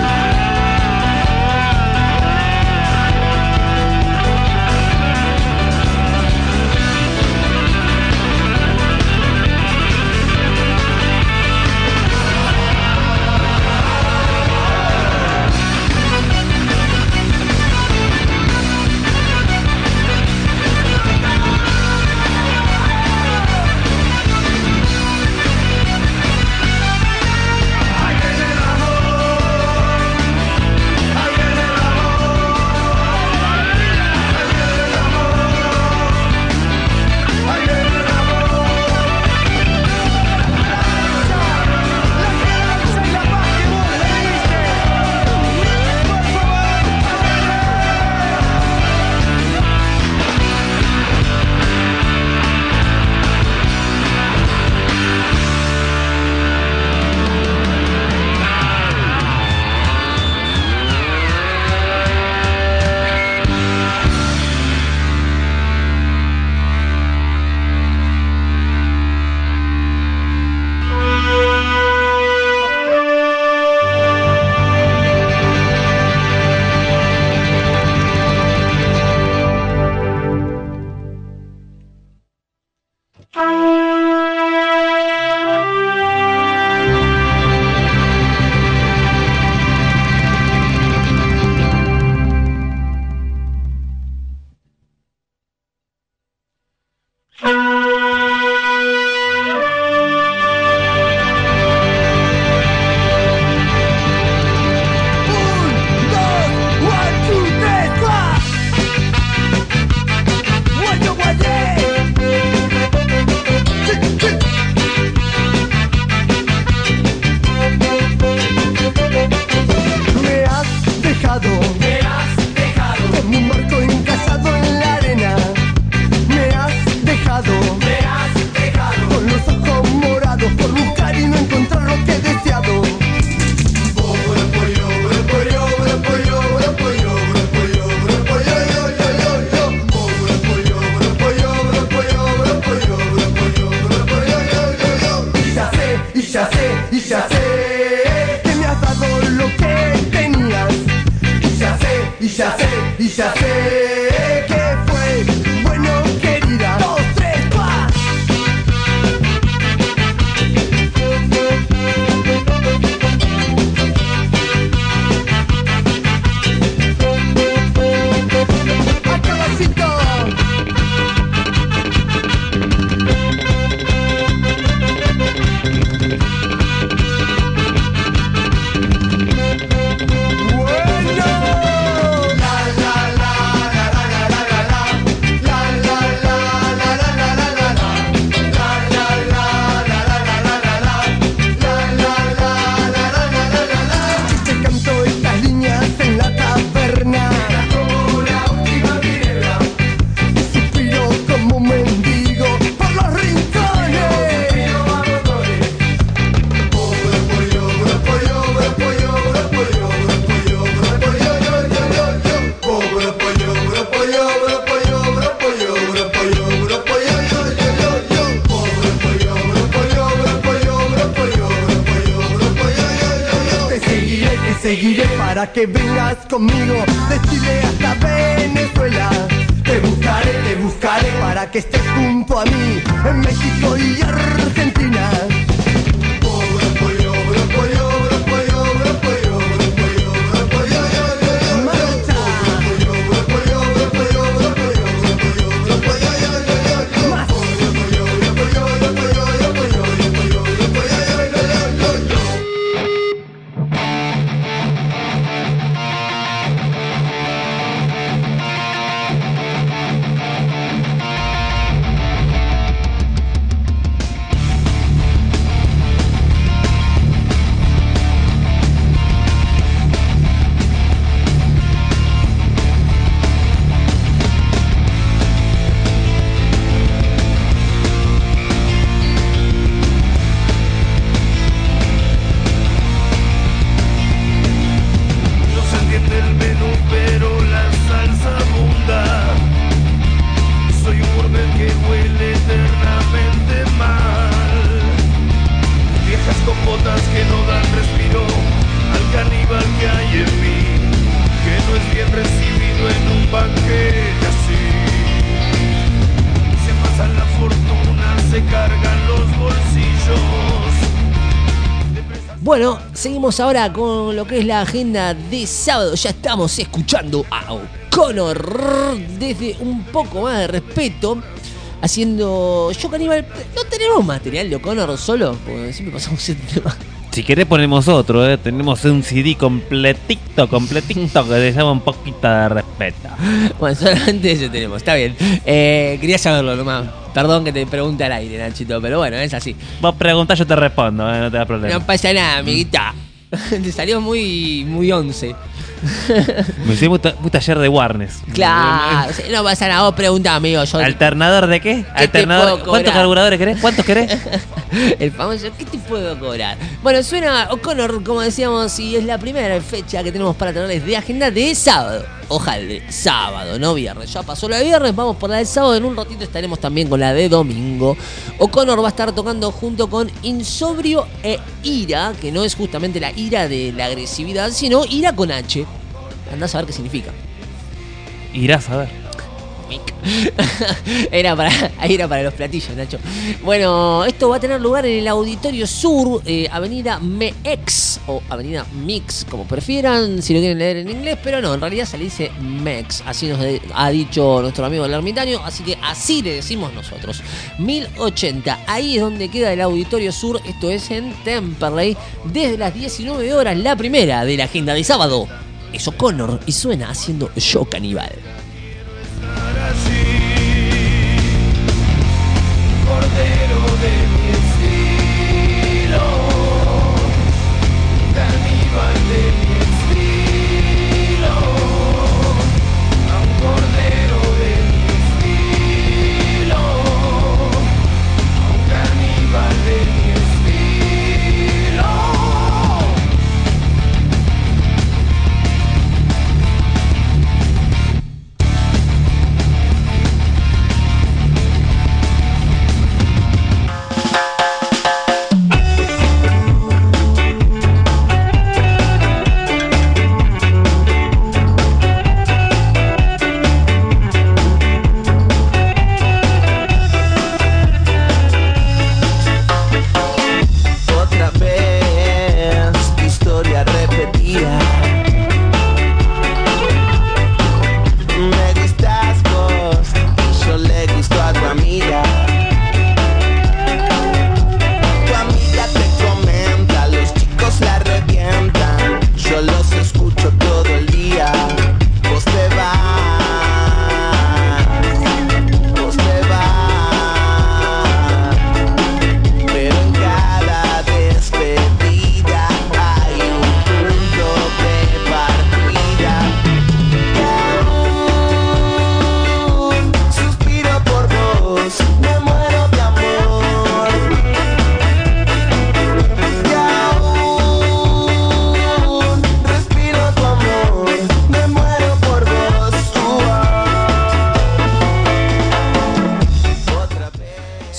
Ahí viene Ramón, ahí viene Ramón, ahí viene Ramón. La esperanza y la paz que vos le diste. Por favor, y ya sé que fue bueno, querida. 2, 3, 4. para que vengas conmigo de Chile hasta Venezuela. Te buscaré para que estés junto a mí en México y Argentina. Bueno, seguimos ahora con lo que es la agenda de sábado. Ya estamos escuchando a O'Connor desde un poco más de respeto, haciendo Yo Caníbal. No tenemos material de O'Connor solo, porque siempre pasamos este tema.
Si querés ponemos otro, tenemos un CD completito que le llama un poquito de respeto.
Bueno, solamente eso tenemos, está bien. Quería saberlo nomás. Perdón que te pregunte al aire, Nachito, pero bueno, es así.
Vos preguntás, yo te respondo, no te da problema.
No pasa nada, amiguita. Te salió muy 11.
Me hice muy taller de Warnes.
Claro, no pasa nada, vos preguntá, amigo. Yo...
¿Alternador de qué? ¿Alternador? ¿Cuántos carburadores querés? ¿Cuántos querés?
El famoso, ¿qué te puedo cobrar? Bueno, suena O'Connor, como decíamos, y es la primera fecha que tenemos para tenerles de agenda de sábado. Ojalá de sábado, no viernes. Ya pasó la de viernes, vamos por la de sábado. En un ratito estaremos también con la de domingo. O'Connor va a estar tocando junto con Insobrio e Ira, que no es justamente la ira de la agresividad, sino ira con H. Andás a ver qué significa.
Irás a ver.
Era para los platillos, Nacho. Bueno, esto va a tener lugar en el Auditorio Sur, Avenida MEX o Avenida Mix, como prefieran, si lo quieren leer en inglés, pero no, en realidad se le dice MEX, así nos ha dicho nuestro amigo el ermitaño, así que así le decimos nosotros. 1080, ahí es donde queda el Auditorio Sur, esto es en Temperley, desde las 19 horas, la primera de la agenda de sábado. Es O'Connor y suena haciendo Yo Caníbal.
Cordero de mi estilo, caníbal de mi estilo, a un cordero de mi estilo, a un caníbal de mi estilo.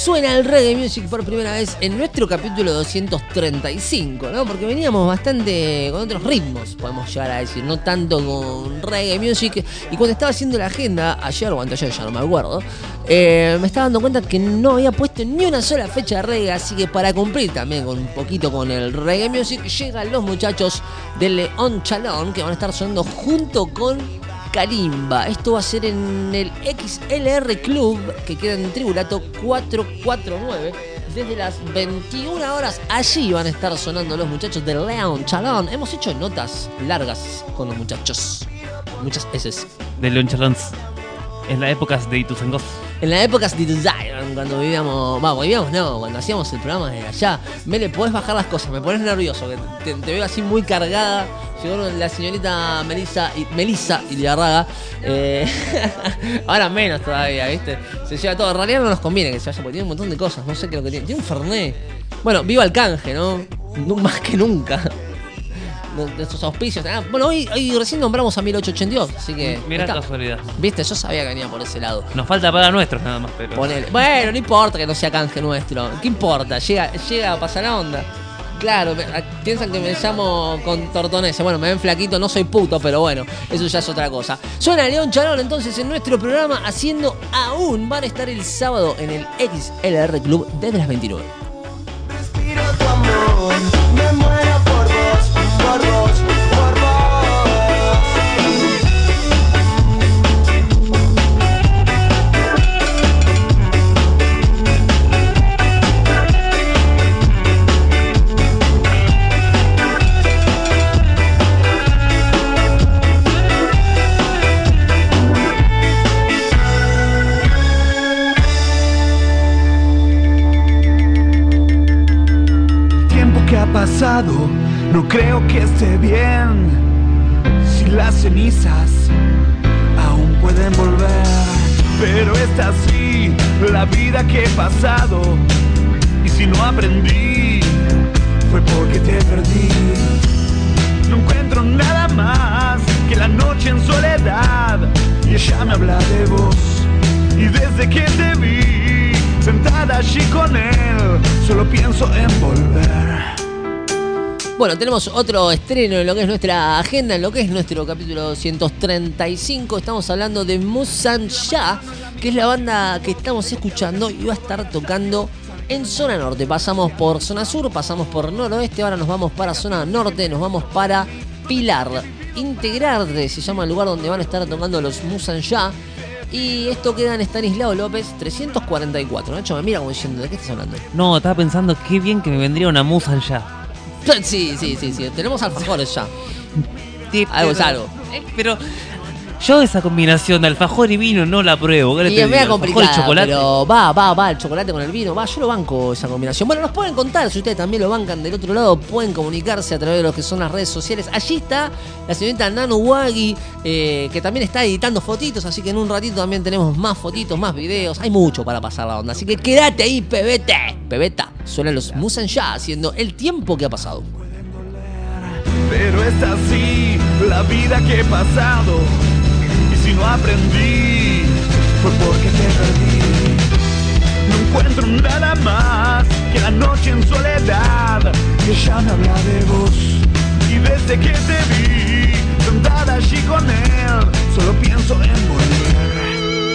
suena el reggae music por primera vez en nuestro capítulo 235, ¿no? Porque veníamos bastante con otros ritmos, podemos llegar a decir, no tanto con reggae music. Y cuando estaba haciendo la agenda, ayer o anteayer, ya no me acuerdo, me estaba dando cuenta que no había puesto ni una sola fecha de reggae, así que para cumplir también con un poquito con el reggae music, llegan los muchachos de León Chalón, que van a estar sonando junto con Kalimba. Esto va a ser en el XLR Club, que queda en Tribulato 449. Desde las 21 horas allí van a estar sonando los muchachos de León Chalón. Hemos hecho notas largas con los muchachos, muchas veces.
De León Chalón. En las épocas de Ituzaingó.
En las épocas de Zion, cuando vivíamos, cuando hacíamos el programa de allá. Mele, podés bajar las cosas, me pones nervioso, que te veo así muy cargada. Llegó la señorita Melissa Iliarraga. Ahora menos todavía, ¿viste? Se lleva todo. En realidad no nos conviene que se vaya, porque tiene un montón de cosas. No sé qué es lo que tiene. Tiene un Fernet. Bueno, viva el canje, ¿no? Más que nunca. De estos auspicios. Bueno, hoy recién nombramos a 1882, así que.
Mira casualidad.
Viste, yo sabía que venía por ese lado.
Nos falta para nuestros nada más, pero.
Ponele. Bueno, no importa que no sea canje nuestro. ¿Qué importa? Llega a pasar la onda. Claro, piensan que me llamo con Tortonese. Bueno, me ven flaquito, no soy puto, pero bueno, eso ya es otra cosa. Suena León Chalón entonces en nuestro programa haciendo aún. Van a estar el sábado en el XLR Club desde las 29.
Respiro tu amor, me muero por vos, por vos, por vos. Pasado, no creo que esté bien. Si las cenizas aún pueden volver, pero es así la vida que he pasado. Y si no aprendí, fue porque te perdí. No encuentro nada más que la noche en soledad, y ella me habla de vos. Y desde que te vi sentada allí con él, solo pienso en volver.
Bueno, tenemos otro estreno en lo que es nuestra agenda, en lo que es nuestro capítulo 235. Estamos hablando de Musan Ya, que es la banda que estamos escuchando y va a estar tocando en zona norte. Pasamos por zona sur, pasamos por noroeste, ahora nos vamos para zona norte, nos vamos para Pilar. Integrarte se llama el lugar donde van a estar tocando los Musan Ya. Y esto queda en Estanislao López 344. Nacho me mira como diciendo, ¿de qué estás hablando?
No, estaba pensando qué bien que me vendría una Musan Ya.
Sí. Tenemos alfajores ya.
Sí,
Algo es algo.
Pero yo esa combinación de alfajor y vino no la pruebo.
Y es media complicada,
chocolate.
pero va el chocolate con el vino. Yo lo banco esa combinación. Bueno, nos pueden contar si ustedes también lo bancan del otro lado. Pueden comunicarse a través de lo que son las redes sociales. Allí está la señorita Nano Wagi, que también está editando fotitos. Así que en un ratito también tenemos más fotitos, más videos. Hay mucho para pasar la onda. Así que quédate ahí, pebeta. Suenan los Musan Ya haciendo el tiempo que ha pasado.
Pero es así la vida que he pasado. Y si no aprendí, fue porque te perdí. No encuentro nada más que la noche en soledad, y ella me habla de vos. Y desde que te vi sentada allí con él, solo pienso en volver.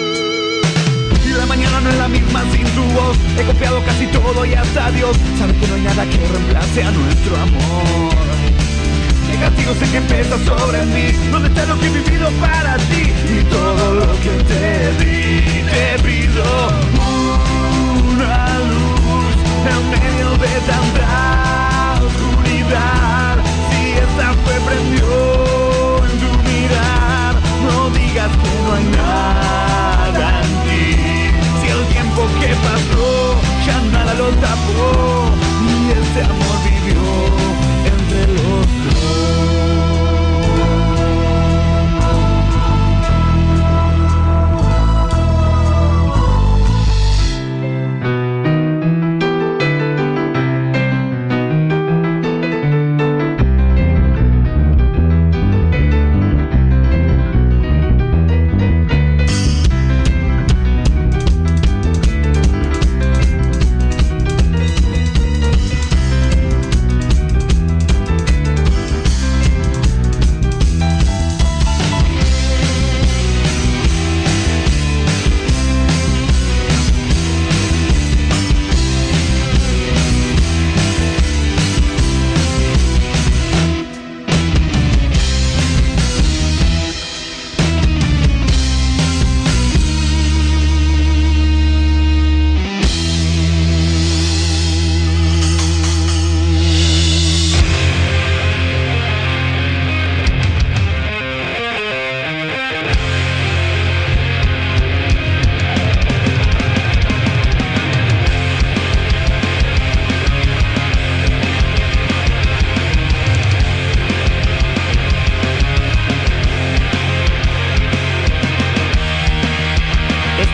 Y la mañana no es la misma sin tu voz. He copiado casi todo y hasta Dios sabe que no hay nada que reemplace a nuestro amor. El castigo sé que pesa sobre mí. ¿Dónde está lo que he vivido para ti? Y todo lo que te di. Te pido una luz en medio de tanta oscuridad. Si esta fue prendió en tu mirar, no digas que no hay nada en ti. Si el tiempo que pasó ya nada lo tapó, y este amor vivió entre los dos.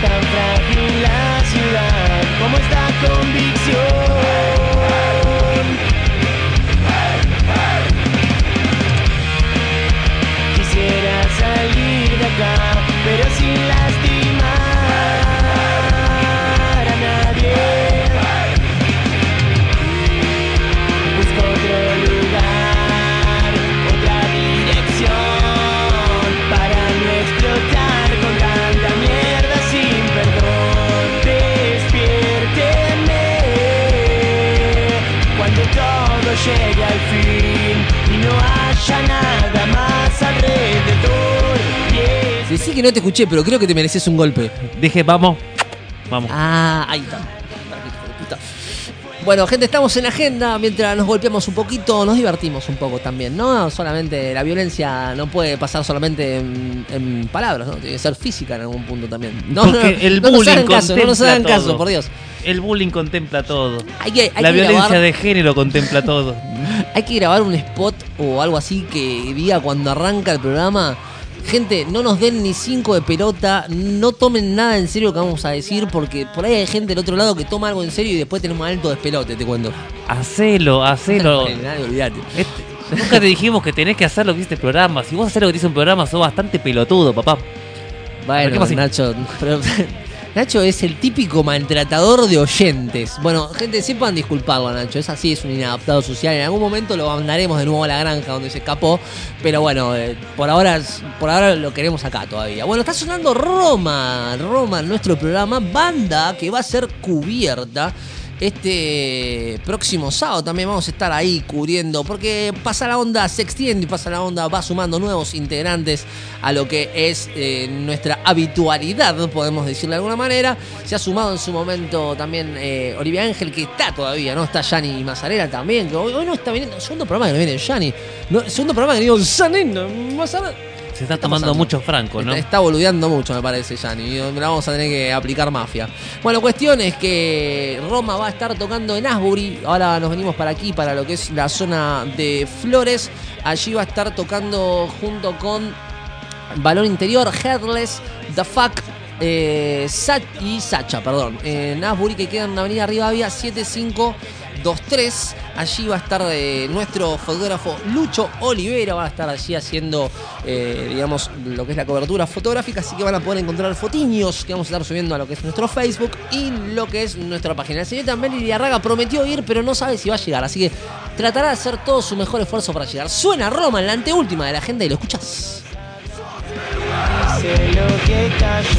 tan frágil la ciudad como esta convicción. Quisiera salir de acá, pero sin lastimar a nadie. Busco otro lugar, otra dirección, para no explotar con tanta mierda sin perdón. Despiértenme cuando todo llegue al fin y no haya nada más alrededor.
Decí que no te escuché, pero creo que te mereces un golpe.
Dije, vamos.
Ah, ahí está. Bueno, gente, estamos en agenda. Mientras nos golpeamos un poquito, nos divertimos un poco también, ¿no? Solamente la violencia no puede pasar solamente en palabras, ¿no? Tiene que ser física en algún punto también.
Porque el bullying
no nos hagan caso,
todo.
por Dios.
El bullying contempla todo.
Hay que
La violencia
grabar,
de género contempla todo.
hay que grabar un spot o algo así que diga cuando arranca el programa: gente, no nos den ni 5 de pelota, no tomen nada en serio que vamos a decir, porque por ahí hay gente del otro lado que toma algo en serio y después tenemos alto despelote, te cuento.
Hacelo.
Olvídate.
Nunca te dijimos que tenés que hacer lo que hiciste el programa. Si vos haces lo que te dice un programa, sos bastante pelotudo, papá.
Bueno,
¿Qué pasa?
Nacho, pero Nacho es el típico maltratador de oyentes. Bueno, gente, sepan disculparlo a Nacho. Es así, es un inadaptado social. En algún momento lo mandaremos de nuevo a la granja donde se escapó. Pero bueno, por ahora lo queremos acá todavía. Bueno, está sonando Roma, nuestro programa, banda que va a ser cubierta. Este próximo sábado también vamos a estar ahí cubriendo, porque Pasa la Onda se extiende y Pasa la Onda va sumando nuevos integrantes a lo que es nuestra habitualidad, podemos decirlo de alguna manera. Se ha sumado en su momento también Olivia Ángel, que está todavía, ¿no? Está Yanni Mazzarella también, que hoy no está viniendo. Segundo programa que no viene Yanni. Segundo programa que no viene Yanni Mazzarella.
Se está tomando mucho franco, ¿no?
Está boludeando mucho, me parece, Yanni. Y la vamos a tener que aplicar mafia. Bueno, cuestión es que Roma va a estar tocando en Asbury. Ahora nos venimos para aquí, para lo que es la zona de Flores. Allí va a estar tocando junto con Balón Interior, Headless, The Fuck y Sacha, perdón. En Asbury, que queda en la avenida Rivadavia 7523. Allí va a estar nuestro fotógrafo Lucho Olivera, va a estar allí haciendo, digamos, lo que es la cobertura fotográfica, así que van a poder encontrar fotiños que vamos a estar subiendo a lo que es nuestro Facebook y lo que es nuestra página. La señorita Meli Diarraga prometió ir, pero no sabe si va a llegar, así que tratará de hacer todo su mejor esfuerzo para llegar. Suena Roma en la anteúltima de la agenda y lo escuchás.
Sé lo que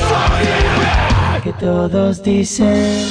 calla, que todos dicen.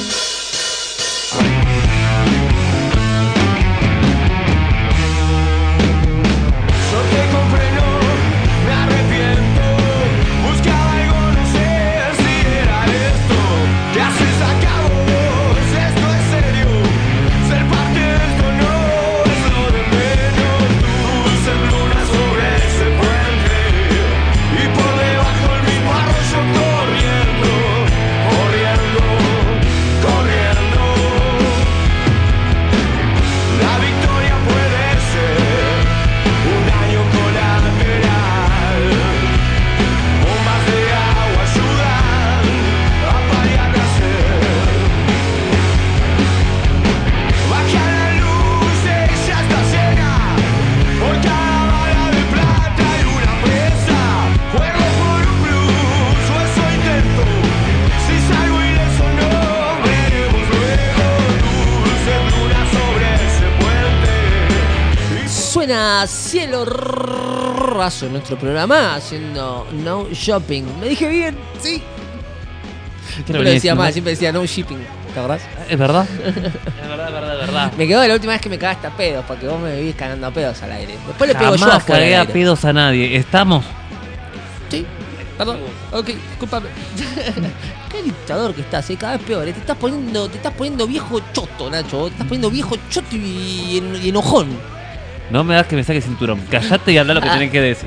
Suena Cielo Raso en nuestro programa, haciendo No Shopping. ¿Me dije bien? Sí. Siempre lo decía mal, siempre decía No Shipping. ¿Te acordás?
¿Es verdad? Es verdad.
Me quedó de la última vez que me cagaste a pedos, porque vos me vivís cagando a pedos al aire. Después le pego yo
Jamás
afuera
cagué
del
a
aire.
pedos a nadie. ¿Estamos?
Sí, perdón. Ok, discúlpame. Qué dictador que estás, cada vez peor. Te estás poniendo viejo choto, Nacho. Te estás poniendo viejo choto y enojón.
No me das que me saque el cinturón. Callate y habla lo que tenés que decir.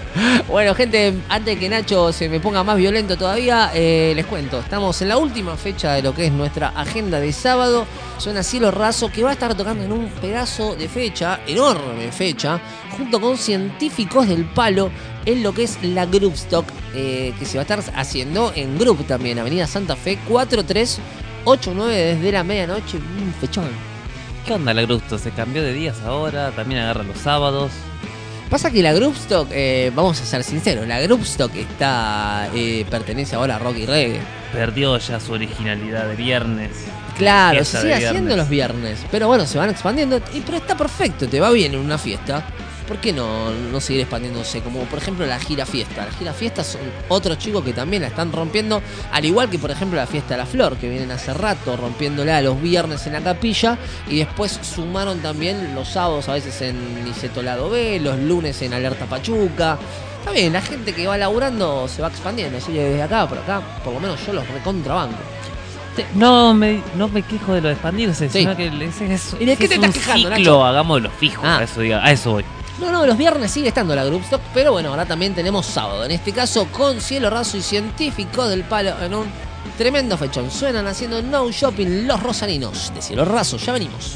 Bueno, gente, antes que Nacho se me ponga más violento todavía, les cuento. Estamos en la última fecha de lo que es nuestra agenda de sábado. Suena Cielo Raso, que va a estar tocando en un pedazo de fecha, enorme fecha, junto con científicos del palo, en lo que es la Groupstock, que se va a estar haciendo en Group también, Avenida Santa Fe, 4389 desde la medianoche. Un fechón.
¿Qué onda la Groupstock? ¿Se cambió de días ahora? ¿También agarra los sábados?
Pasa que la Groupstock, vamos a ser sinceros, la Groupstock pertenece ahora a rock y reggae.
Perdió ya su originalidad de viernes.
Claro,
Fiesta
se sigue
de
haciendo
viernes.
los viernes, pero bueno, se van expandiendo, pero está perfecto, te va bien en una fiesta. ¿Por qué no seguir expandiéndose? Como por ejemplo la gira fiesta. La gira fiesta son otros chicos que también la están rompiendo, al igual que por ejemplo la fiesta de la flor, que vienen hace rato rompiéndola los viernes en la capilla, y después sumaron también los sábados a veces en Niceto Lado B, los lunes en Alerta Pachuca. Está bien, la gente que va laburando se va expandiendo, así que desde acá, por acá, por lo menos yo los recontrabanco.
No me quejo de lo de expandirse,
Sí.
sino que es
¿Y de qué te
un
estás quejando,
ciclo,
Nacho?
hagámoslo fijo,
Ah.
a eso voy.
No, los viernes sigue estando la Groupstock, pero bueno, ahora también tenemos sábado. En este caso con Cielo Raso y Científico del Palo en un tremendo fechón. Suenan haciendo No Shopping los rosarinos de Cielo Raso. Ya venimos.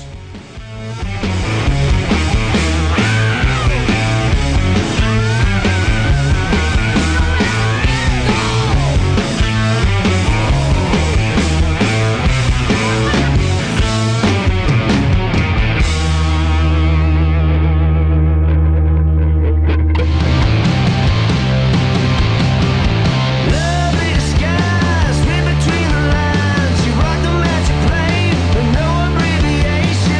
Lovely skies, read between the lines. You rock the magic plane, with no abbreviation.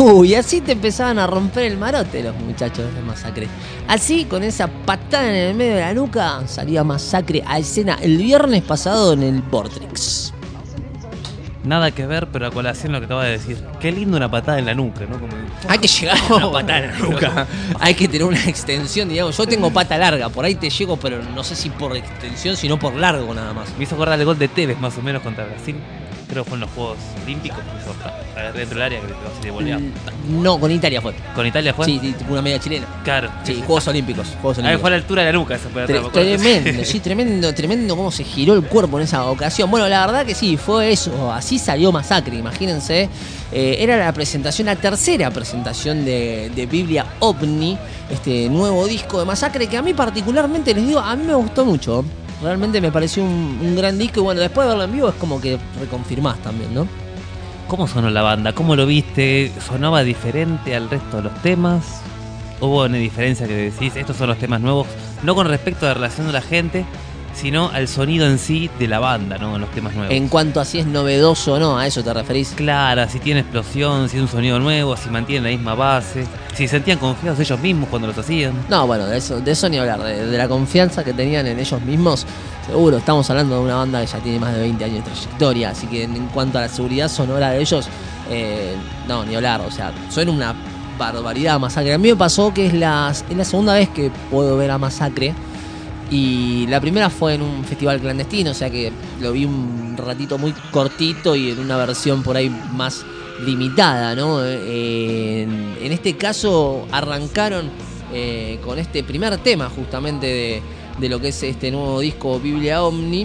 Y así te empezaban a romper el marote los muchachos de Masacre. Así, con esa patada en el medio de la nuca, salía Masacre a escena el viernes pasado en el Vortrix.
Nada que ver, pero a colación lo que te voy a decir. Qué lindo una patada en la nuca, ¿no? Como...
Hay que llegar a una patada en la nuca. Hay que tener una extensión, digamos. Yo tengo pata larga, por ahí te llego, pero no sé si por extensión, sino por largo nada más.
Me hizo acordar el gol de Tevez, más o menos, contra Brasil. Creo que fue en los Juegos Olímpicos. Agarré dentro del área, creo que de volear.
No, con Italia fue.
¿Con Italia fue?
Sí, tipo una media chilena.
Claro.
Sí, Juegos Olímpicos.
A ver, fue a la altura de la nuca. Eso
Tremendo, sí, tremendo cómo se giró el cuerpo en esa ocasión. Bueno, la verdad que sí, fue eso. Así salió Masacre, imagínense. Era la presentación, la tercera presentación de Biblia OVNI, este nuevo disco de Masacre, que a mí particularmente, les digo, a mí me gustó mucho. Realmente me pareció un gran disco y bueno, después de verlo en vivo es como que reconfirmás también, ¿no?
¿Cómo sonó la banda? ¿Cómo lo viste? ¿Sonaba diferente al resto de los temas? ¿Hubo una diferencia que decís, estos son los temas nuevos? No con respecto a la relación de la gente, sino al sonido en sí de la banda, ¿no? En los temas nuevos.
En cuanto a si es novedoso o no, ¿a eso te referís?
Claro, si tiene explosión, si es un sonido nuevo, si mantienen la misma base, si se sentían confiados ellos mismos cuando los hacían.
No, bueno, de eso ni hablar, de la confianza que tenían en ellos mismos. Seguro, estamos hablando de una banda que ya tiene más de 20 años de trayectoria, así que en cuanto a la seguridad sonora de ellos, no, ni hablar, o sea, suena una barbaridad Masacre. A mí me pasó que es la segunda vez que puedo ver a Masacre. Y la primera fue en un festival clandestino, o sea que lo vi un ratito muy cortito y en una versión por ahí más limitada, ¿no? En este caso arrancaron con este primer tema justamente de lo que es este nuevo disco Biblia OVNI.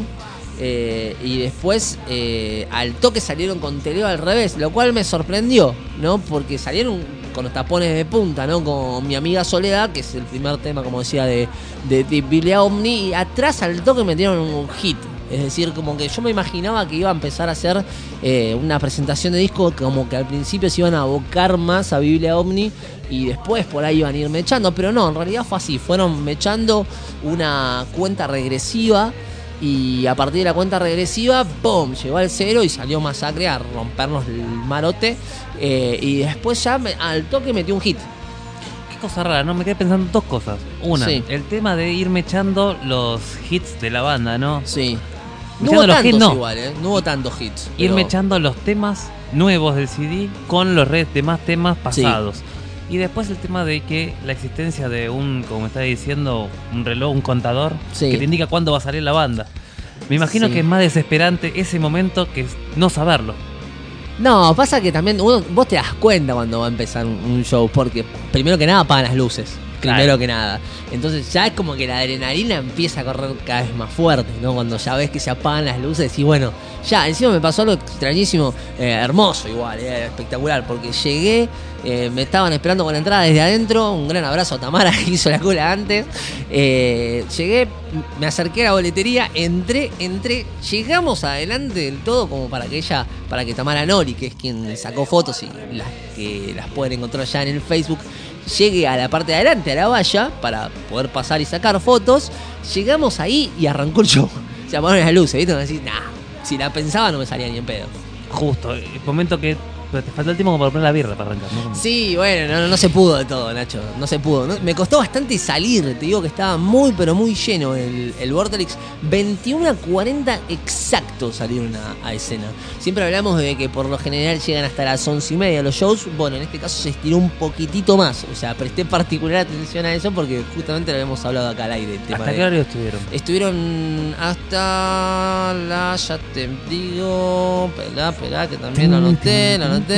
Y después al toque salieron con Teleo al revés, lo cual me sorprendió, ¿no? Porque salieron con los tapones de punta, ¿no? Con Mi Amiga Soledad, que es el primer tema, como decía, de Biblia OVNI, y atrás al toque metieron un hit. Es decir, como que yo me imaginaba que iba a empezar a hacer una presentación de disco, como que al principio se iban a abocar más a Biblia OVNI y después por ahí iban a ir mechando, pero no, en realidad fue así, fueron mechando una cuenta regresiva. Y a partir de la cuenta regresiva, ¡pum!, llegó al cero y salió Masacre a rompernos el marote. Y después ya al toque metió un hit.
Qué cosa rara, ¿no? Me quedé pensando dos cosas. Una,
sí,
el tema de ir mechando los hits de la banda, ¿no?
Sí.
No
hubo tantos
hits, no.
igual, ¿eh? No hubo tantos hits.
Ir
pero...
mechando los temas nuevos del CD con los demás temas pasados. Sí. Y después el tema de que la existencia de un, como me está diciendo, un reloj, un contador, sí, que te indica cuándo va a salir la banda. Me imagino que es más desesperante ese momento que no saberlo.
No, pasa que también vos te das cuenta cuando va a empezar un show, porque primero que nada apagan las luces. Primero que nada. Entonces ya es como que la adrenalina empieza a correr cada vez más fuerte, ¿no? Cuando ya ves que se apagan las luces y bueno, ya, encima me pasó algo extrañísimo, hermoso igual, espectacular, porque llegué, me estaban esperando con la entrada desde adentro, un gran abrazo a Tamara que hizo la cola antes, llegué, me acerqué a la boletería, entré, llegamos adelante del todo como para que Tamara Noli, que es quien sacó fotos y las pueden encontrar ya en el Facebook, llegue a la parte de adelante, a la valla, para poder pasar y sacar fotos. Llegamos ahí y arrancó el show. Se apagaron las luces, ¿viste? Decís, nah, si la pensaba no me salía ni en pedo.
Justo, el momento que... Pero te faltó el tiempo como para poner la birra para arrancar, ¿no?
Sí, bueno, no se pudo de todo, Nacho. No se pudo. ¿No? Me costó bastante salir. Te digo que estaba muy, pero muy lleno el Vorterix. 21:40 exacto salieron a escena. Siempre hablamos de que por lo general llegan hasta las 11:30 los shows. Bueno, en este caso se estiró un poquitito más. O sea, presté particular atención a eso porque justamente lo habíamos hablado acá al aire. El tema
¿Hasta qué horario estuvieron?
Estuvieron hasta ya te digo... Esperá, que también lo anoté.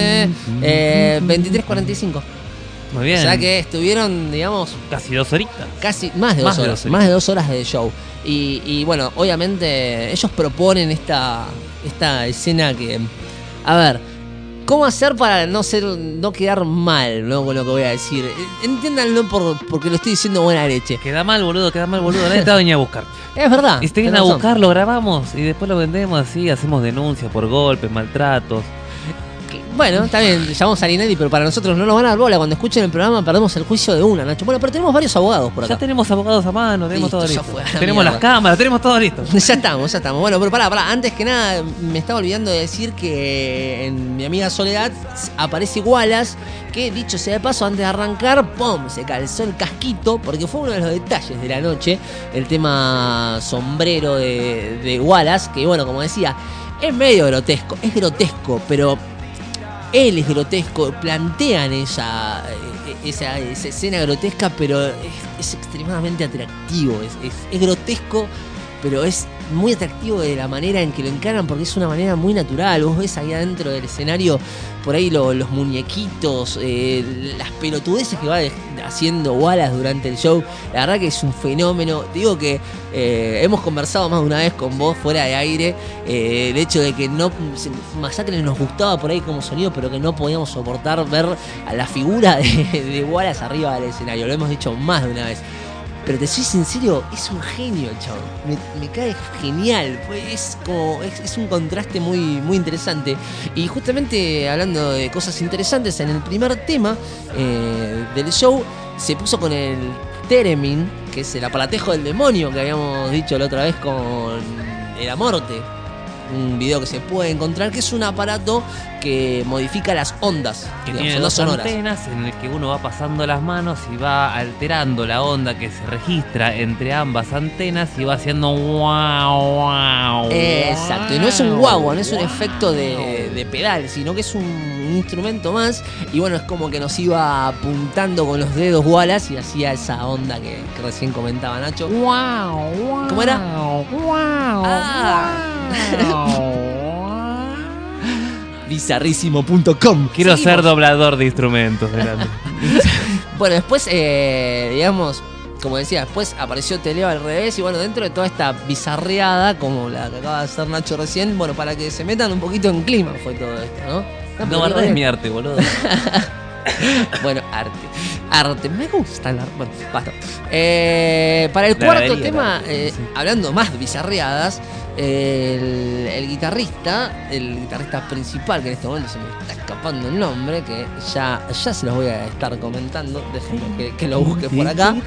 23:45.
Muy bien.
O sea que estuvieron, digamos...
Casi 2 horitas.
Casi, más de 2 horas. Más de 2 horas de show. Y bueno, obviamente ellos proponen esta escena que... A ver, ¿cómo hacer para no quedar mal, ¿no? Con lo que voy a decir? Entiéndanlo porque lo estoy diciendo buena leche.
Queda mal, boludo. Nadie te va a venir a buscar.
Es verdad.
Y si te vienen a buscar, lo grabamos y después lo vendemos así, hacemos denuncias por golpes, maltratos.
Bueno, está bien, llamamos a Linelli, pero para nosotros no nos van a dar bola. Cuando escuchen el programa perdemos el juicio de una, Nacho. Bueno, pero tenemos varios abogados por acá.
Ya tenemos abogados a mano, tenemos
Listo,
todo
ya
listo.
fue a la
Tenemos las
mierda.
cámaras, tenemos todo listo.
Ya estamos. Bueno, pero pará. Antes que nada, me estaba olvidando de decir que en Mi Amiga Soledad aparece Wallace, que dicho sea de paso, antes de arrancar, ¡pum!, se calzó el casquito, porque fue uno de los detalles de la noche, el tema sombrero de Wallace, que bueno, como decía, es medio grotesco, pero él es grotesco, plantean esa escena grotesca, pero es extremadamente atractivo, es grotesco, pero es muy atractivo de la manera en que lo encaran, porque es una manera muy natural. Vos ves ahí adentro del escenario, por ahí los muñequitos, las pelotudeces que va haciendo Wallace durante el show. La verdad que es un fenómeno. Te digo que hemos conversado más de una vez con vos fuera de aire, el hecho de que Masacre nos gustaba por ahí como sonido, pero que no podíamos soportar ver a la figura de Wallace arriba del escenario. Lo hemos dicho más de una vez. Pero te soy sincero, es un genio el chabón. Me cae genial. Es un contraste muy, muy interesante. Y justamente hablando de cosas interesantes, en el primer tema del show se puso con el Theremin, que es el aparatejo del demonio que habíamos dicho la otra vez con el Amorte. Un video que se puede encontrar, que es un aparato que modifica las ondas,
Que
digamos,
tiene
ondas
dos
sonoras.
antenas en el que uno va pasando las manos y va alterando la onda que se registra entre ambas antenas y va haciendo wow.
Exacto, y no es un guagua, no es un efecto de pedal, sino que es un instrumento más. Y bueno, es como que nos iba apuntando con los dedos Wallace y hacía esa onda que recién comentaba Nacho. ¿Cómo era? Bizarrísimo.com.
Quiero
Seguimos.
ser doblador de instrumentos. Delante.
Bueno, después, digamos, como decía, después apareció Te leo al revés. Y bueno, dentro de toda esta bizarreada, como la que acaba de hacer Nacho recién, bueno, para que se metan un poquito en clima fue todo esto, ¿no?
No guardes mi arte, boludo.
Bueno, arte, me gusta el arte. Bueno, basta. Para el
La
cuarto
galería,
tema,
sí.
hablando más de bizarreadas, el guitarrista principal, que en este momento se me está escapando el nombre, que ya se los voy a estar comentando, déjenme que lo busque por acá,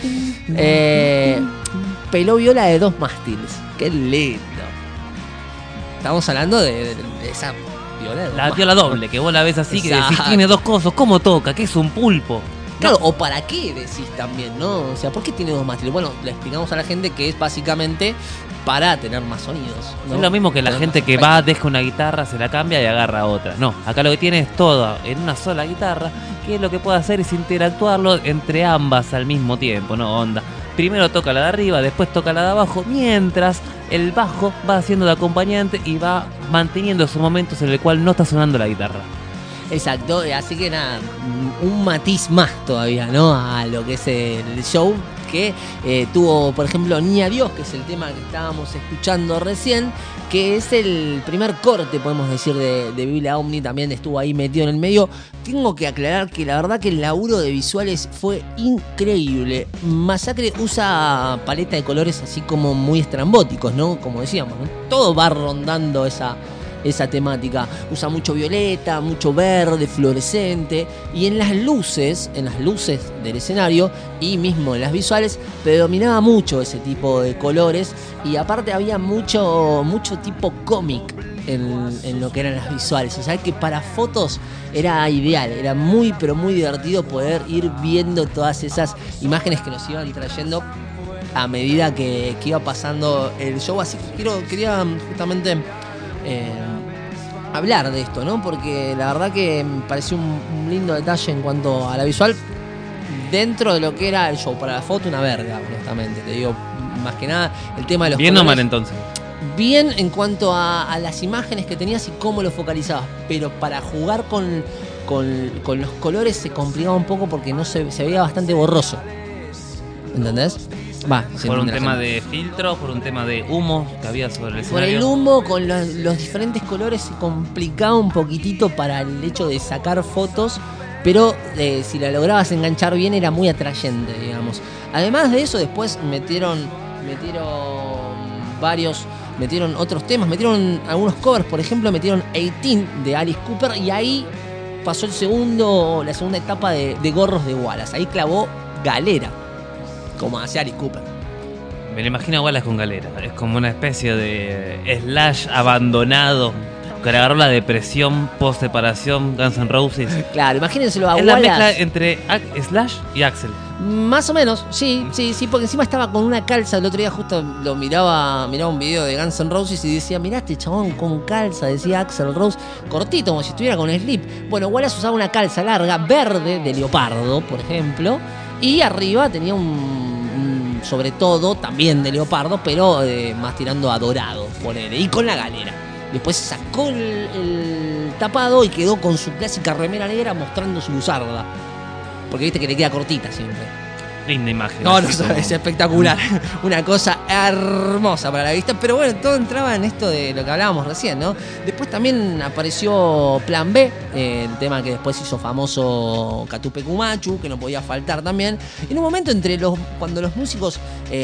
peló viola de 2 mástiles. Qué lindo. Estamos hablando de esa viola de 2
La viola doble, que vos la ves así, que decís,
Exacto.
tiene 2 cosos, ¿cómo toca? ¿Qué es un pulpo?
Claro, o para qué decís también, ¿no? O sea, ¿por qué tiene 2 mástiles? Bueno, le explicamos a la gente que es básicamente para tener más sonidos, ¿no?
Es lo mismo que la
Tener
gente
más
que
efectos.
va, deja una guitarra, se la cambia y agarra otra. No, acá lo que tiene es todo en una sola guitarra, que lo que puede hacer es interactuarlo entre ambas al mismo tiempo, ¿no? Onda. Primero toca la de arriba, después toca la de abajo, mientras el bajo va haciendo de acompañante y va manteniendo esos momentos en el cual no está sonando la guitarra.
Exacto, así que nada, un matiz más todavía, ¿no? A lo que es el show que tuvo, por ejemplo, Niña Dios, que es el tema que estábamos escuchando recién, que es el primer corte, podemos decir, de Biblia Omni, también estuvo ahí metido en el medio. Tengo que aclarar que la verdad que el laburo de visuales fue increíble. Masacre usa paleta de colores así como muy estrambóticos, ¿no? Como decíamos, ¿no? Todo va rondando esa temática. Usa mucho violeta, mucho verde, fluorescente, y en las luces del escenario y mismo en las visuales predominaba mucho ese tipo de colores, y aparte había mucho tipo cómic en lo que eran las visuales. O sea que para fotos era ideal, era muy pero muy divertido poder ir viendo todas esas imágenes que nos iban trayendo a medida que iba pasando el show. Así que quería justamente hablar de esto, ¿no? Porque la verdad que me pareció un lindo detalle en cuanto a la visual dentro de lo que era el show. Para la foto una verga, honestamente, te digo, más que nada el tema de los
Bien o
colores.
mal entonces.
Bien en cuanto a las imágenes que tenías y cómo lo focalizabas, pero para jugar con los colores se complicaba un poco porque no se veía bastante borroso, ¿entendés? Va, se
Por un
entiende la
tema
gente.
de filtro, por un tema de humo que había sobre el
Por
escenario.
el humo, con los diferentes colores se complicaba un poquitito para el hecho de sacar fotos, pero si la lograbas enganchar bien era muy atrayente, digamos. Además de eso, después metieron otros temas, metieron algunos covers, por ejemplo, metieron 18 de Alice Cooper, y ahí pasó la segunda etapa de gorros de Wallace. Ahí clavó galera, como hacía Alice Cooper.
Me lo imagino a Wallace con galera. Es como una especie de Slash abandonado que le agarró la depresión post-separación Guns N' Roses.
Claro, imagínenselo a
Es
Wallace.
la mezcla entre Slash y Axl.
Más o menos, sí, porque encima estaba con una calza. El otro día justo lo miraba un video de Guns N' Roses y decía, mirá este chabón con calza, decía Axl Rose, cortito, como si estuviera con slip. Bueno, Wallace usaba una calza larga, verde, de leopardo, por ejemplo, y arriba tenía un sobre todo, también de leopardo, pero más tirando a dorado, ponele, y con la galera. Después sacó el tapado y quedó con su clásica remera negra mostrando su buzarda. Porque viste que le queda cortita siempre.
Linda imagen.
No,
así como-
es espectacular. Una cosa hermosa para la vista. Pero bueno, todo entraba en esto de lo que hablábamos recién, ¿no? Después también apareció Plan B, el tema que después hizo famoso Catupe Cumachu, que no podía faltar también. Y en un momento cuando los músicos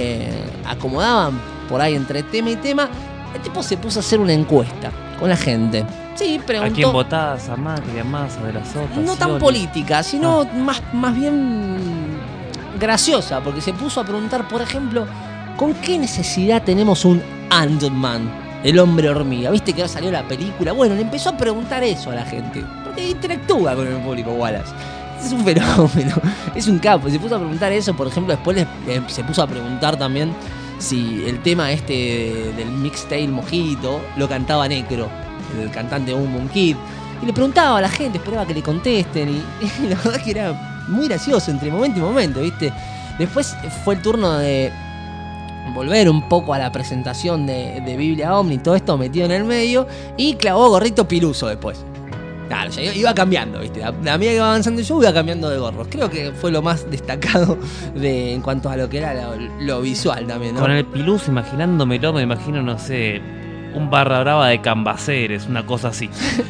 acomodaban por ahí entre tema y tema, el tipo se puso a hacer una encuesta con la gente. Sí, preguntó.
¿A quién votás? ¿A Macri, a Massa, de las otras?
No tan
Scioli?
política, sino más bien graciosa, porque se puso a preguntar, por ejemplo, ¿con qué necesidad tenemos un Ant-Man, el hombre hormiga? ¿Viste que ahora salió la película? Bueno, le empezó a preguntar eso a la gente, porque interactúa con el público Wallace. Es un fenómeno, es un capo. Se puso a preguntar eso, por ejemplo, después se puso a preguntar también si el tema del mixtape Mojito lo cantaba Necro, el cantante de Boom Kid. Y le preguntaba a la gente, esperaba que le contesten. Y la verdad que era muy gracioso entre momento y momento, ¿viste? Después fue el turno de volver un poco a la presentación de Biblia Omni, todo esto metido en el medio. Y clavó gorrito piluso después. Claro, ya iba cambiando, ¿viste? A medida que iba avanzando el show iba cambiando de gorros. Creo que fue lo más destacado en cuanto a lo que era lo visual también, ¿no?
Con el Pilus, imaginándomelo, me imagino, no sé, un barra brava de Cambaceres, una cosa así.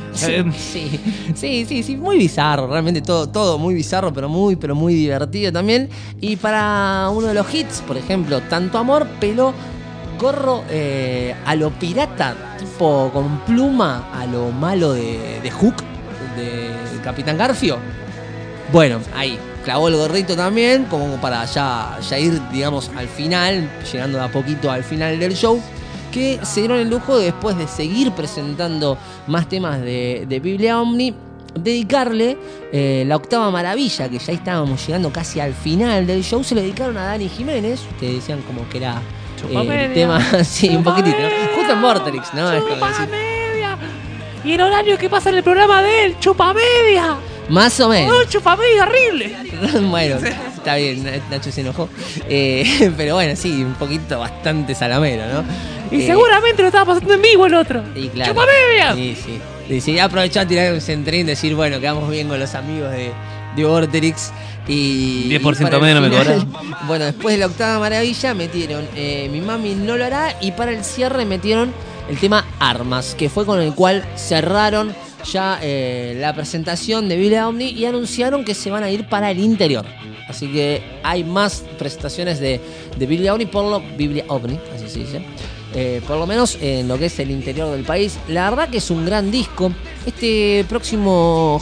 Sí, muy bizarro, realmente todo muy bizarro, pero muy divertido también. Y para uno de los hits, por ejemplo, Tanto Amor, peló gorro a lo pirata, tipo con pluma, a lo malo de Hook, de Capitán Garfio. Bueno, ahí, clavó el gorrito también, como para ya ir, digamos, al final, llegando de a poquito al final del show, que se dieron el lujo de, después de seguir presentando más temas de Biblia Omni, dedicarle la octava maravilla, que ya estábamos llegando casi al final del show, se le dedicaron a Dani Jiménez, que decían como que era el tema, sí, un poquitito, ¿no? Justo en Vorterix, ¿no? Es como decir,
Media. Y el horario que pasa en el programa de él, chupa media.
más o menos.
Chupa media, horrible.
Bueno, está bien, Nacho se enojó. Pero bueno, sí, un poquito bastante salamero, ¿no?
Y seguramente lo estaba pasando en vivo el otro.
Y claro,
¡Chupa media!
Sí, aprovechó a tirar un centrín y decir, bueno, quedamos bien con los amigos de Vorterix. Y
10%
para el
menos me
final, bueno, después de la octava maravilla metieron Mi Mami No Lo Hará, y para el cierre metieron el tema Armas, que fue con el cual cerraron ya la presentación de Biblia Omni y anunciaron que se van a ir para el interior. Así que hay más presentaciones de Biblia Omni, Biblia Omni, así se dice. Por lo menos en lo que es el interior del país. La verdad que es un gran disco. El próximo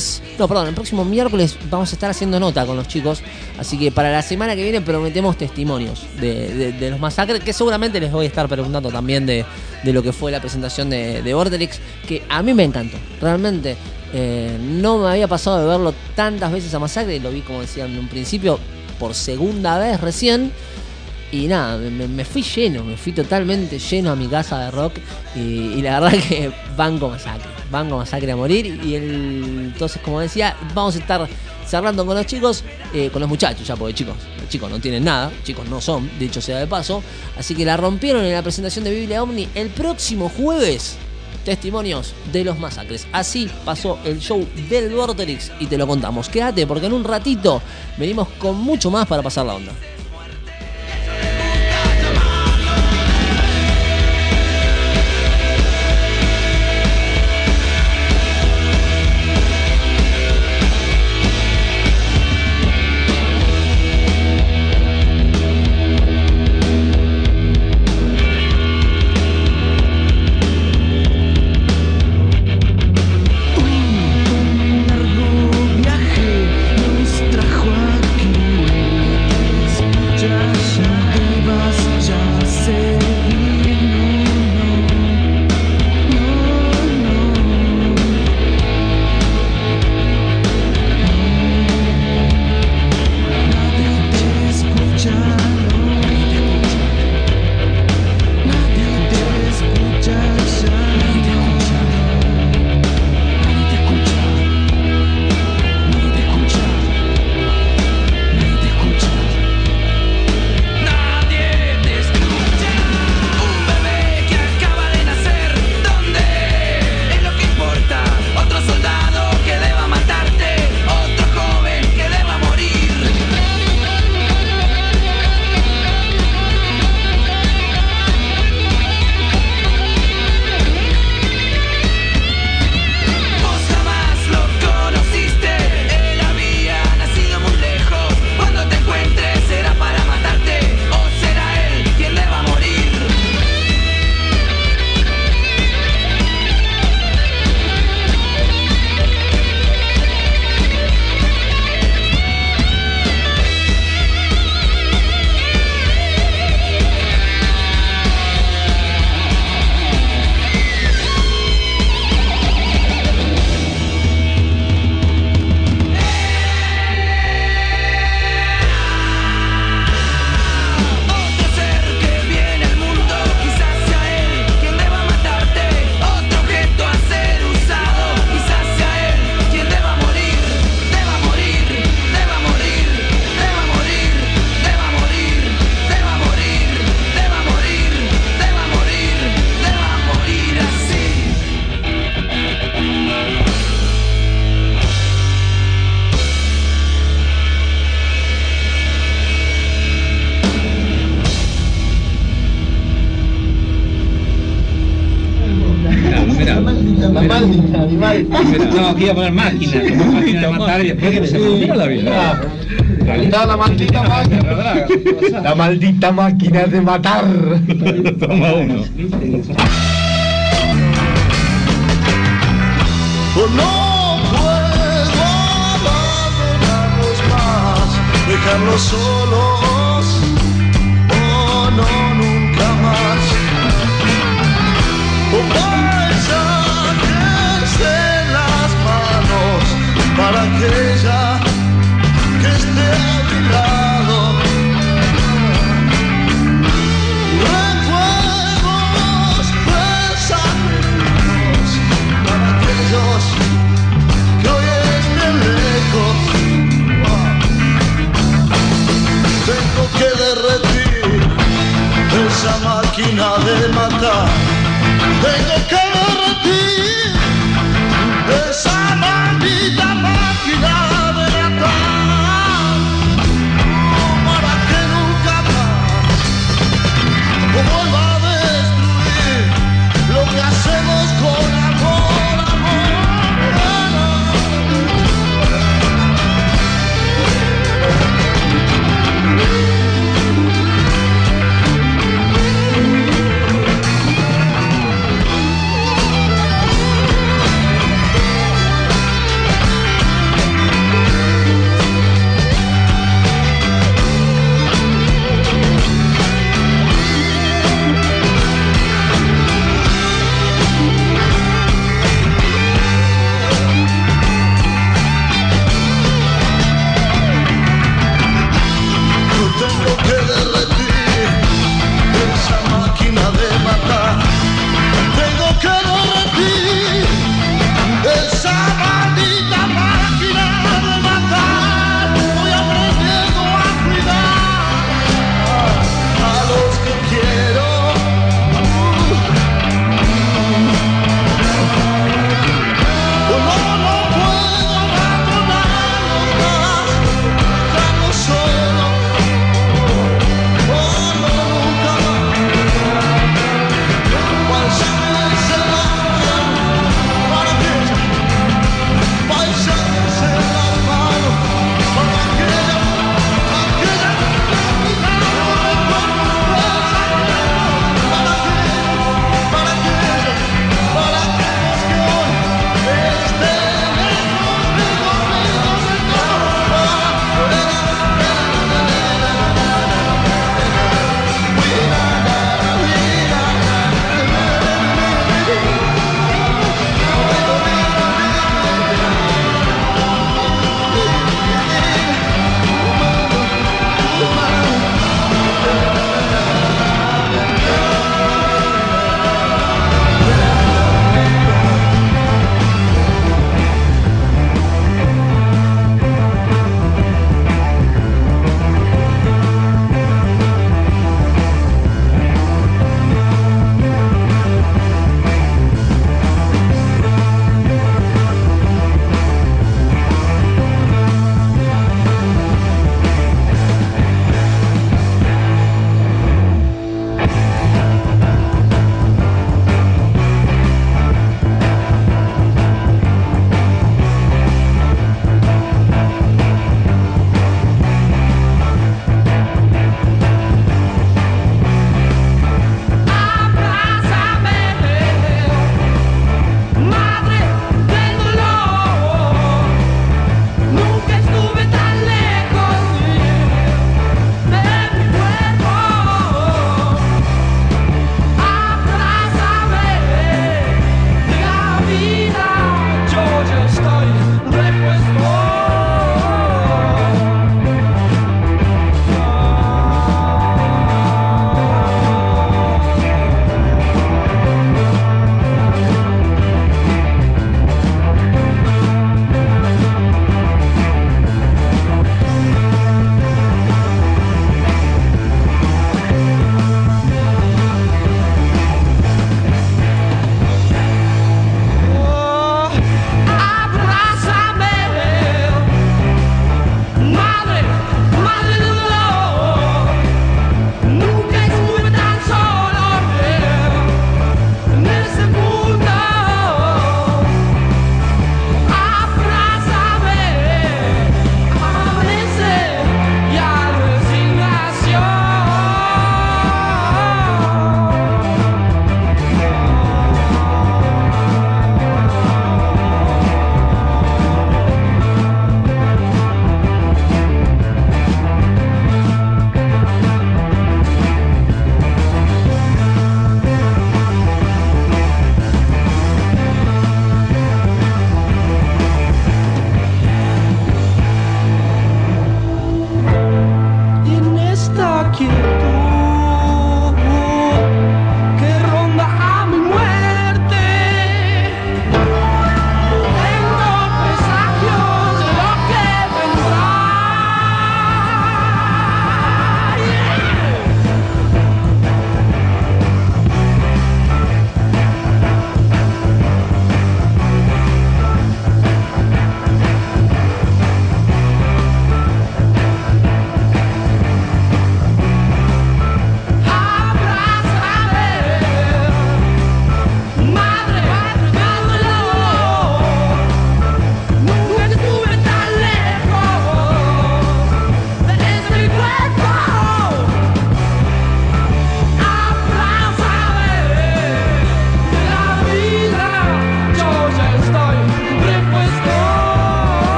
miércoles vamos a estar haciendo nota con los chicos. Así que para la semana que viene prometemos testimonios de los masacres, que seguramente les voy a estar preguntando también de lo que fue la presentación de Vorterix, que a mí me encantó. Realmente no me había pasado de verlo tantas veces a Masacre. Lo vi, como decía en un principio, por segunda vez recién. Y nada, me fui totalmente lleno a mi casa de rock. Y la verdad que banco Masacre a morir. Y entonces, como decía, vamos a estar cerrando con los chicos, con los muchachos ya, porque los chicos no tienen nada, chicos no son, dicho sea de paso. Así que la rompieron en la presentación de Biblia Omni. El próximo jueves, testimonios de los masacres. Así pasó el show del Vorterix y te lo contamos. Quédate, porque en un ratito venimos con mucho más para pasar la onda.
máquina. La maldita animal. No, aquí iba a poner máquina, como máquina de matar y después que me se mira la vida. Está la maldita máquina. La maldita máquina de matar. Toma uno.
No puedo abandonarlos más, dejarlos solos, oh no, nunca más. Oh, vaya que estén las manos para aquella que esté a mi lado. Recuerdos pensamientos para aquellos que hoy estén lejos.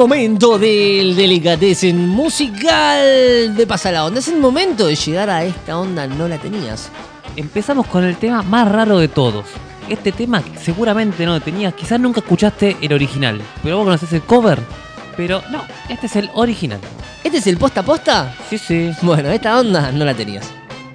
momento del delicatessen musical de Pasa la Onda. Es el momento de llegar a esta onda, no la tenías.
Empezamos con el tema más raro de todos. Este tema seguramente no lo tenías, quizás nunca escuchaste el original, pero vos conocés el cover. Pero no, este es el original.
¿Este es el posta a posta?
Sí, sí.
Bueno, esta onda no la tenías.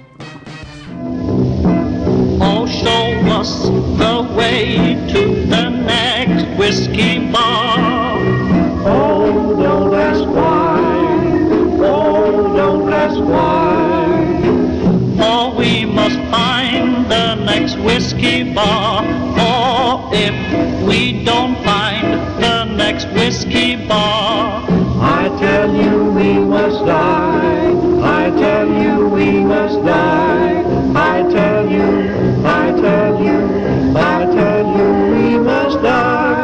Oh, show us the way to the next whiskey bar. Oh, don't ask why. Oh, don't ask why. Oh, we must find the next whiskey bar. Oh, if we don't find the next whiskey bar, I tell you we must die. I tell you we must die. I tell you, I tell you, I tell you we must die.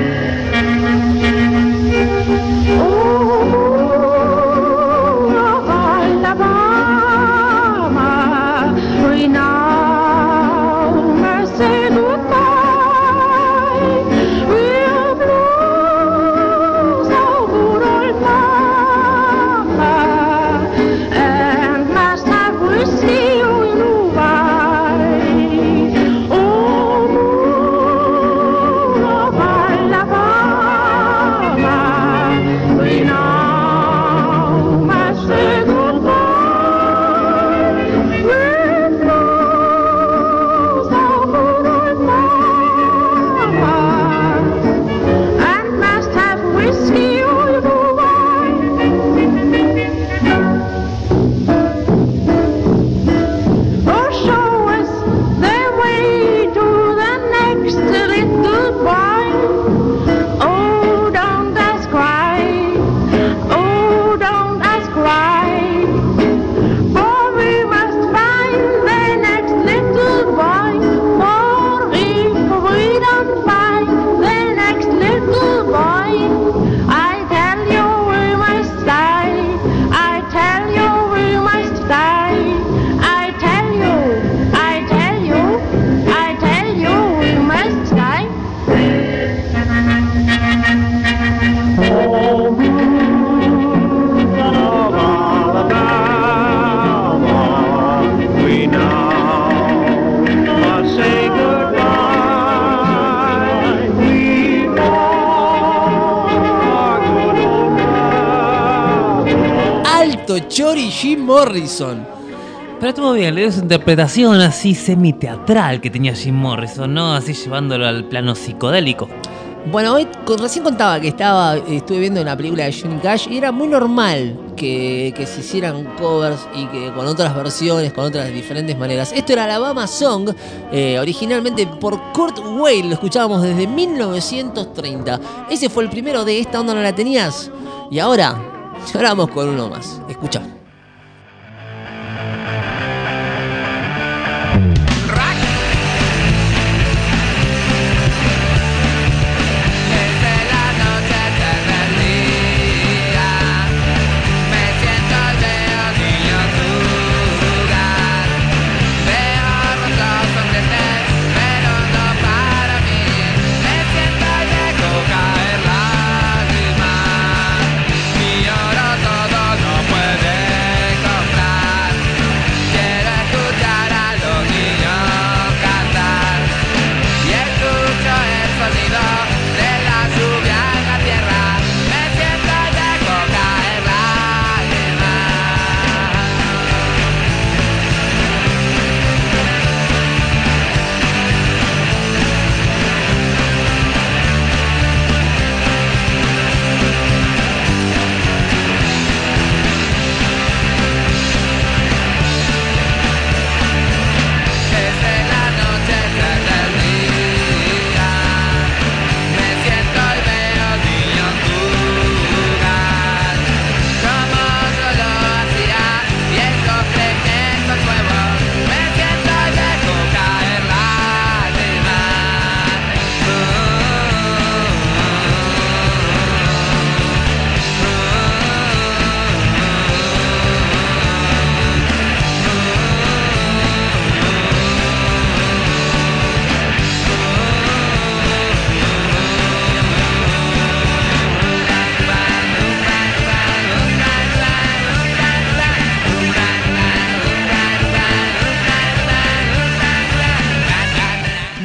Chori Jim Morrison.
Pero estuvo bien, le dio su interpretación así semi-teatral que tenía Jim Morrison, ¿no? Así llevándolo al plano psicodélico.
Bueno, hoy recién contaba que estuve viendo una película de Johnny Cash y era muy normal que se hicieran covers y que con otras versiones, con otras diferentes maneras. Esto era Alabama Song, originalmente por Kurt Weill, lo escuchábamos desde 1930. Ese fue el primero de Esta Onda No La Tenías. Y ahora vamos con uno más. Escucha.
Y ahora todo no puede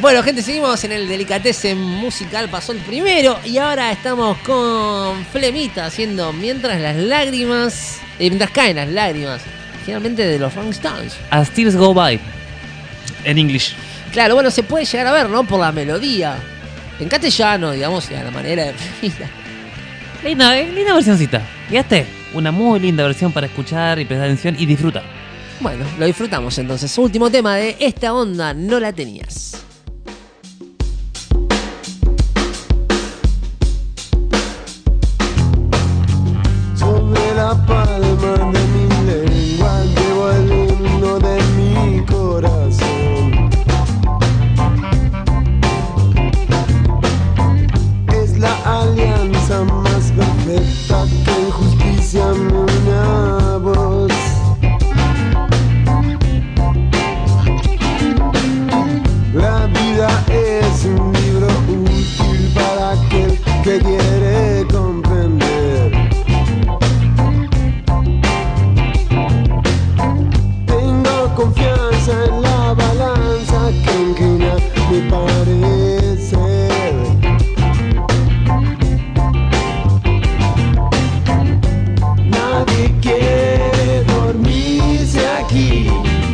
Bueno, gente, seguimos en el Delicatessen musical. Pasó el primero y ahora estamos con Flemita haciendo Mientras caen las lágrimas. Generalmente de los Rolling Stones.
As Tears Go By. En English.
Claro, bueno, se puede llegar a ver, ¿no? Por la melodía. En castellano, digamos, y a la manera de Flemita.
Linda versioncita. ¿Viste? Una muy linda versión para escuchar y prestar atención y disfrutar.
Bueno, lo disfrutamos entonces. Último tema de Esta Onda No La Tenías.
Sobre la palma de mi lengua llevo el himno de mi corazón. Es la alianza más perfecta que en justicia me une a vos. La vida es un libro útil para aquel que quiere comprender. Tengo confianza en la balanza que inclina mi parecer. Nadie quiere dormirse aquí.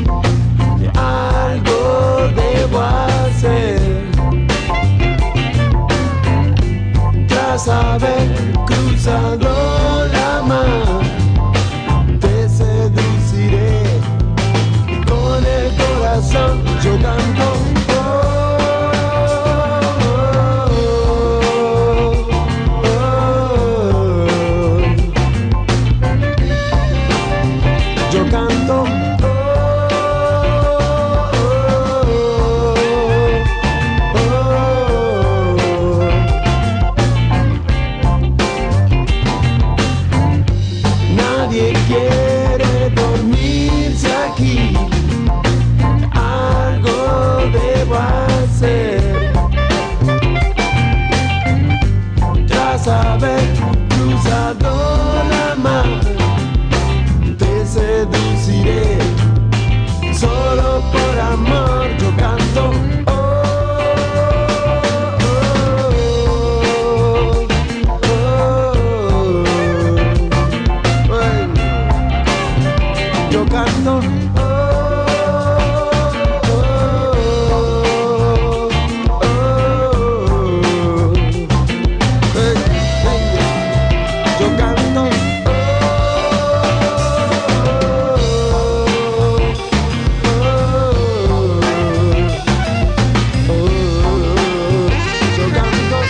Algo debo hacer. Tras haber cruzado la mar, te seduciré. Con el corazón yo canto. Yo canto. Nadie quiere dormirse aquí. Algo debo hacer. Tras haber cruzado la mar, te seduciré. Solo por amor yo canto. Yo canto. Yo canto. Yo canto.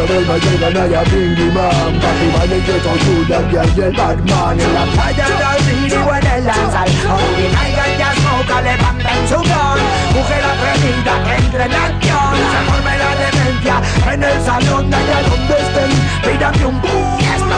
Una vez más llegan allá Bingy Man, Batman y que son Judas y el Batman. En la playa del City o en el Lanzal, original ya smoke, levanten su gun. Mujer atrevida que entre en acción, se forme la demencia en el salón de allá donde estén. Pídame un boom,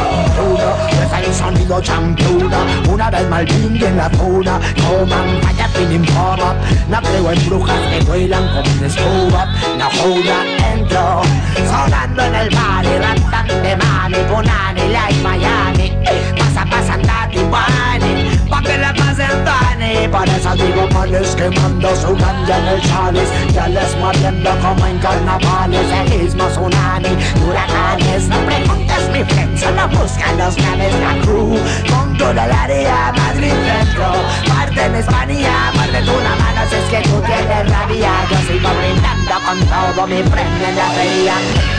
es el sonido championa. Una vez mal Bingy en la zona, coman vaya feeling pop up. No creo en brujas que vuelan como un escoba. No joda, entro sonando en el bar y rantante mami, punani, like Miami. Pasa andati, bunny, pa' que la pasen funny. Por eso digo manes quemando su ganja en el chalice, ya les muriendo como en carnavales. El mismo tsunami, huracanes. No preguntes mi friend, solo busca los naves, la crew. Con toda la área, Madrid dentro. Parte en España, muerde una mano si es que tú tienes rabia. Yo sigo brindando con todo mi friend en la feria.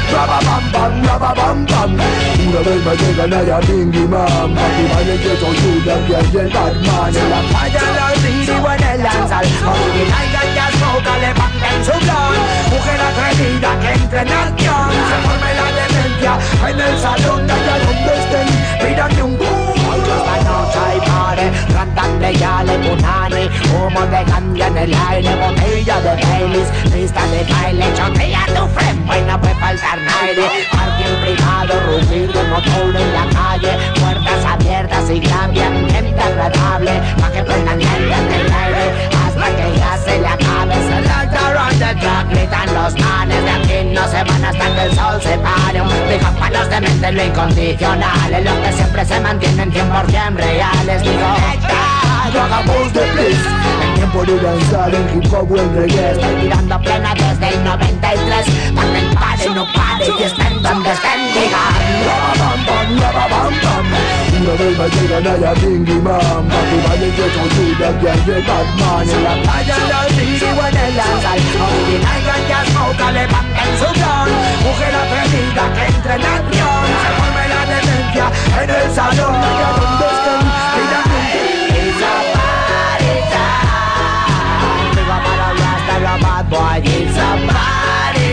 Raba bam bam. Una vez más llegan allá Bingy Man, Batman y que son Judas y el Batman. En la playa del City o en el Lanzal, original ya smoke, levanten su gun. Mujer atrevida que entre en acción, se forme la demencia en el salón de allá donde estén. Pídanme un boom. Esta noche hay party, cantante ya le punani. Humo de ganja en el aire, botella de Baileys, pista de baile, chotea a tu friend, pues no puede faltar nadie. Parking privado, rugir de motor en la calle, puertas abiertas y gran ambiente agradable, pa' que prendan gente en el aire hasta que ya se le acabe. Selector on the track, gritan los manes, de aquí no se van hasta que el sol se pare. Digo pa' los dementes lo incondicional, es lo que siempre se mantienen 100% reales. Digo, no hagamos de bliss, el tiempo de danzar en hip hop o en reggae. Estoy tirando plena desde el 93, pa' que el pare no pare y estén donde estén. Digan, lava bam bam. Una vez más llegan allá Bingy Man, Batman y que son Judas y el Batman. En la playa del City o en el Lanzal, original ya smoke, levanten su gun. Mujer atrevida que entre en acción, se forme la demencia en el salón allá donde estén. Pídame it's a party time. Big up all the rasta, the bad boy. It's a party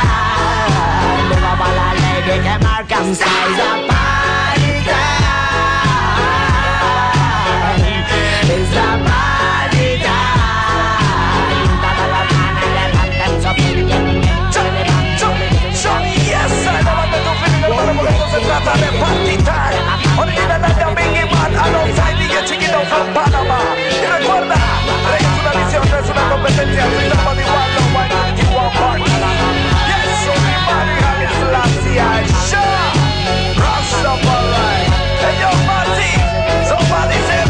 time. Big up all the lady que marcan size. It's a party time. It's a party time. Todas las manos levanten su opinión.
Yes, I know what to feel. Por eso se trata de party time. Original de Bingy Man, alongside DJ Chiquito from Panama. Y recuerda, Rey es una misión, no es una competencia. Soy nobody one, no one, you want party. Yes, so everybody have it Selassie, sure. Rastafari. Hey, yo, Marty, somebody say,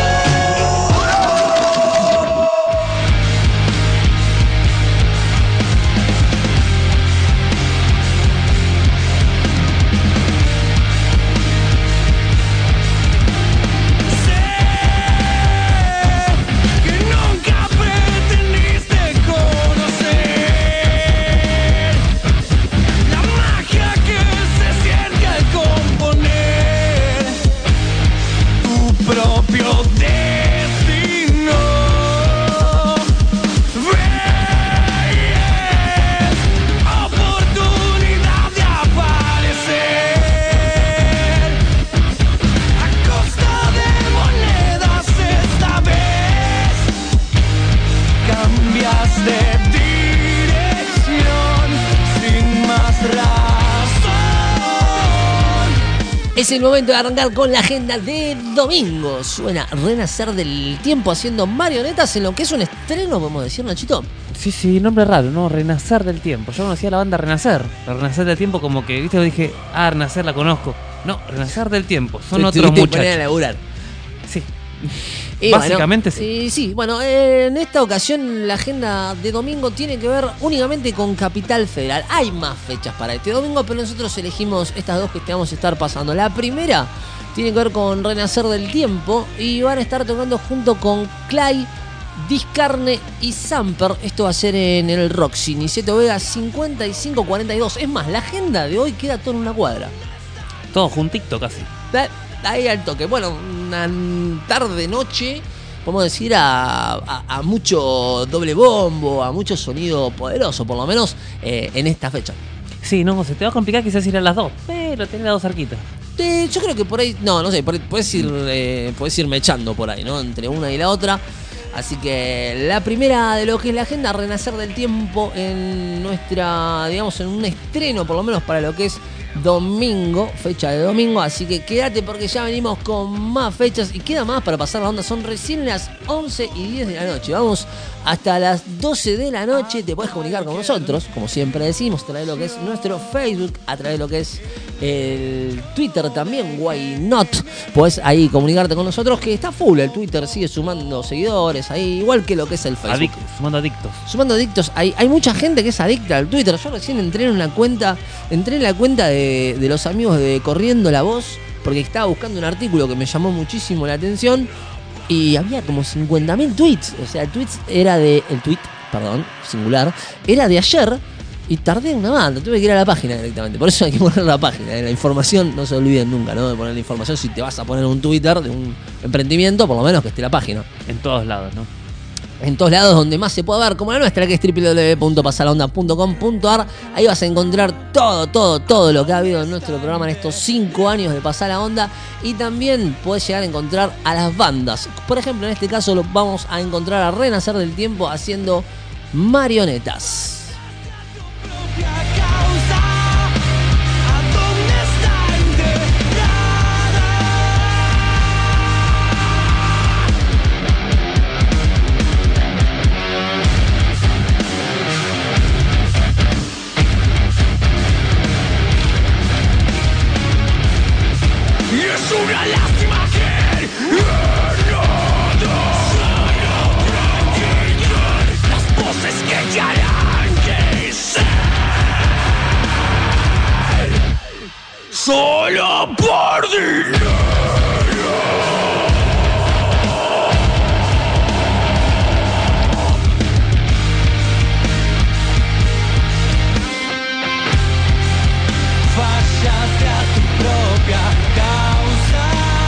Es el momento de arrancar con la agenda de domingo. Suena Renacer del Tiempo haciendo marionetas en lo que es un estreno, podemos decir, Nachito.
Sí, nombre raro, ¿no? Renacer del Tiempo. Yo conocía la banda Renacer. La Renacer del Tiempo como que, viste, yo dije, Renacer la conozco. No, Renacer del Tiempo. Son otros muchachos.
A laburar.
Sí.
Y
básicamente
bueno, sí. Bueno, en esta ocasión la agenda de domingo tiene que ver únicamente con Capital Federal. Hay más fechas para este domingo, pero nosotros elegimos estas dos que te vamos a estar pasando. La primera tiene que ver con Renacer del Tiempo y van a estar tocando junto con Clay, Discarne y Samper. Esto va a ser en el Roxy, Niceto Vega 5542. Es más, la agenda de hoy queda todo en una cuadra.
Todo juntito casi.
Ahí al toque. Bueno, una tarde, noche, podemos decir, a mucho doble bombo, a mucho sonido poderoso, por lo menos en esta fecha.
Sí, no, se te va a complicar quizás ir a las 2, pero tenés las 2 cerquitas.
Yo creo que por ahí, no sé, puedes ir mechando por ahí, ¿no? Entre una y la otra. Así que la primera de lo que es la agenda, Renacer del Tiempo en nuestra, digamos, en un estreno, por lo menos para lo que es domingo, fecha de domingo. Así que quédate porque ya venimos con más fechas y queda más para pasar la onda. Son recién las 11:10 de la noche. Vamos hasta las 12 de la noche. Te puedes comunicar con nosotros, como siempre decimos, a través de lo que es nuestro Facebook, a través de lo que es el Twitter también, Why Not. Puedes ahí comunicarte con nosotros, que está full el Twitter, sigue sumando seguidores ahí, igual que lo que es el Facebook. Sumando adictos. Hay mucha gente que es adicta al Twitter. Yo recién entré en la cuenta de los amigos de Corriendo la Voz, porque estaba buscando un artículo que me llamó muchísimo la atención y había como 50.000 tweets. O sea, el tweet, singular, era de ayer. Y tardé una banda, tuve que ir a la página directamente. Por eso hay que poner la página. La información, no se olviden nunca, ¿no? De poner la información. Si te vas a poner un Twitter de un emprendimiento, por lo menos que esté la página.
En todos lados, ¿no?
En todos lados donde más se puede ver, como la nuestra, que es www.pasalahonda.com.ar. Ahí vas a encontrar todo lo que ha habido en nuestro programa en estos 5 años de Pasar la Onda. Y también podés llegar a encontrar a las bandas. Por ejemplo, en este caso lo vamos a encontrar a Renacer del Tiempo haciendo Marionetas.
Una lástima que las voces que ya harán que ser solo por dinero. Fallaste a tu propia causa.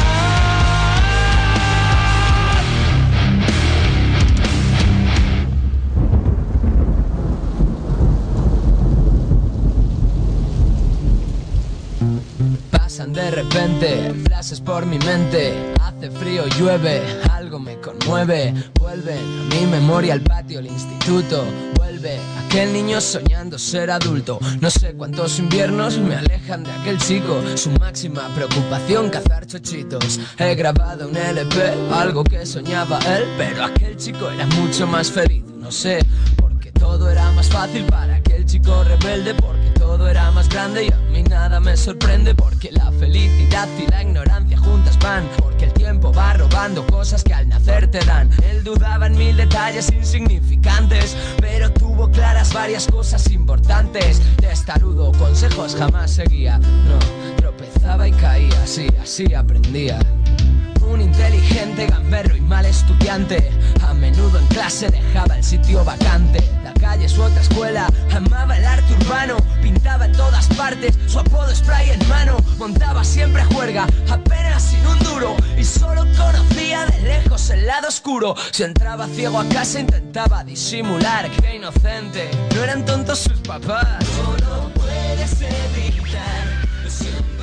Pasan de repente frases por mi mente. Hace frío, llueve, algo me conmueve. Vuelven a mi memoria al patio, el instituto. Vuelve aquel niño soñando ser adulto. No sé cuántos inviernos me alejan de aquel chico. Su máxima preocupación, cazar chochitos. He grabado un LP, algo que soñaba él. Pero aquel chico era mucho más feliz. No sé, porque todo era más fácil para aquel chico rebelde. Porque todo era más grande y a mí nada me sorprende. Porque la felicidad y la ignorancia juntas van. Porque el tiempo va robando cosas que al nacer te dan. Él dudaba en 1000 detalles insignificantes, pero tuvo claras varias cosas importantes. Testarudo, consejos jamás seguía. No, tropezaba y caía, así aprendía. Un inteligente, gamberro y mal estudiante. A menudo en clase dejaba el sitio vacante. La calle, su otra escuela, amaba el arte urbano. Pintaba en todas partes, su apodo spray en mano. Montaba siempre juerga, apenas sin un duro. Y solo conocía de lejos el lado oscuro. Si entraba ciego a casa intentaba disimular. Qué inocente, no eran tontos sus papás. No lo puedes evitar, lo siento.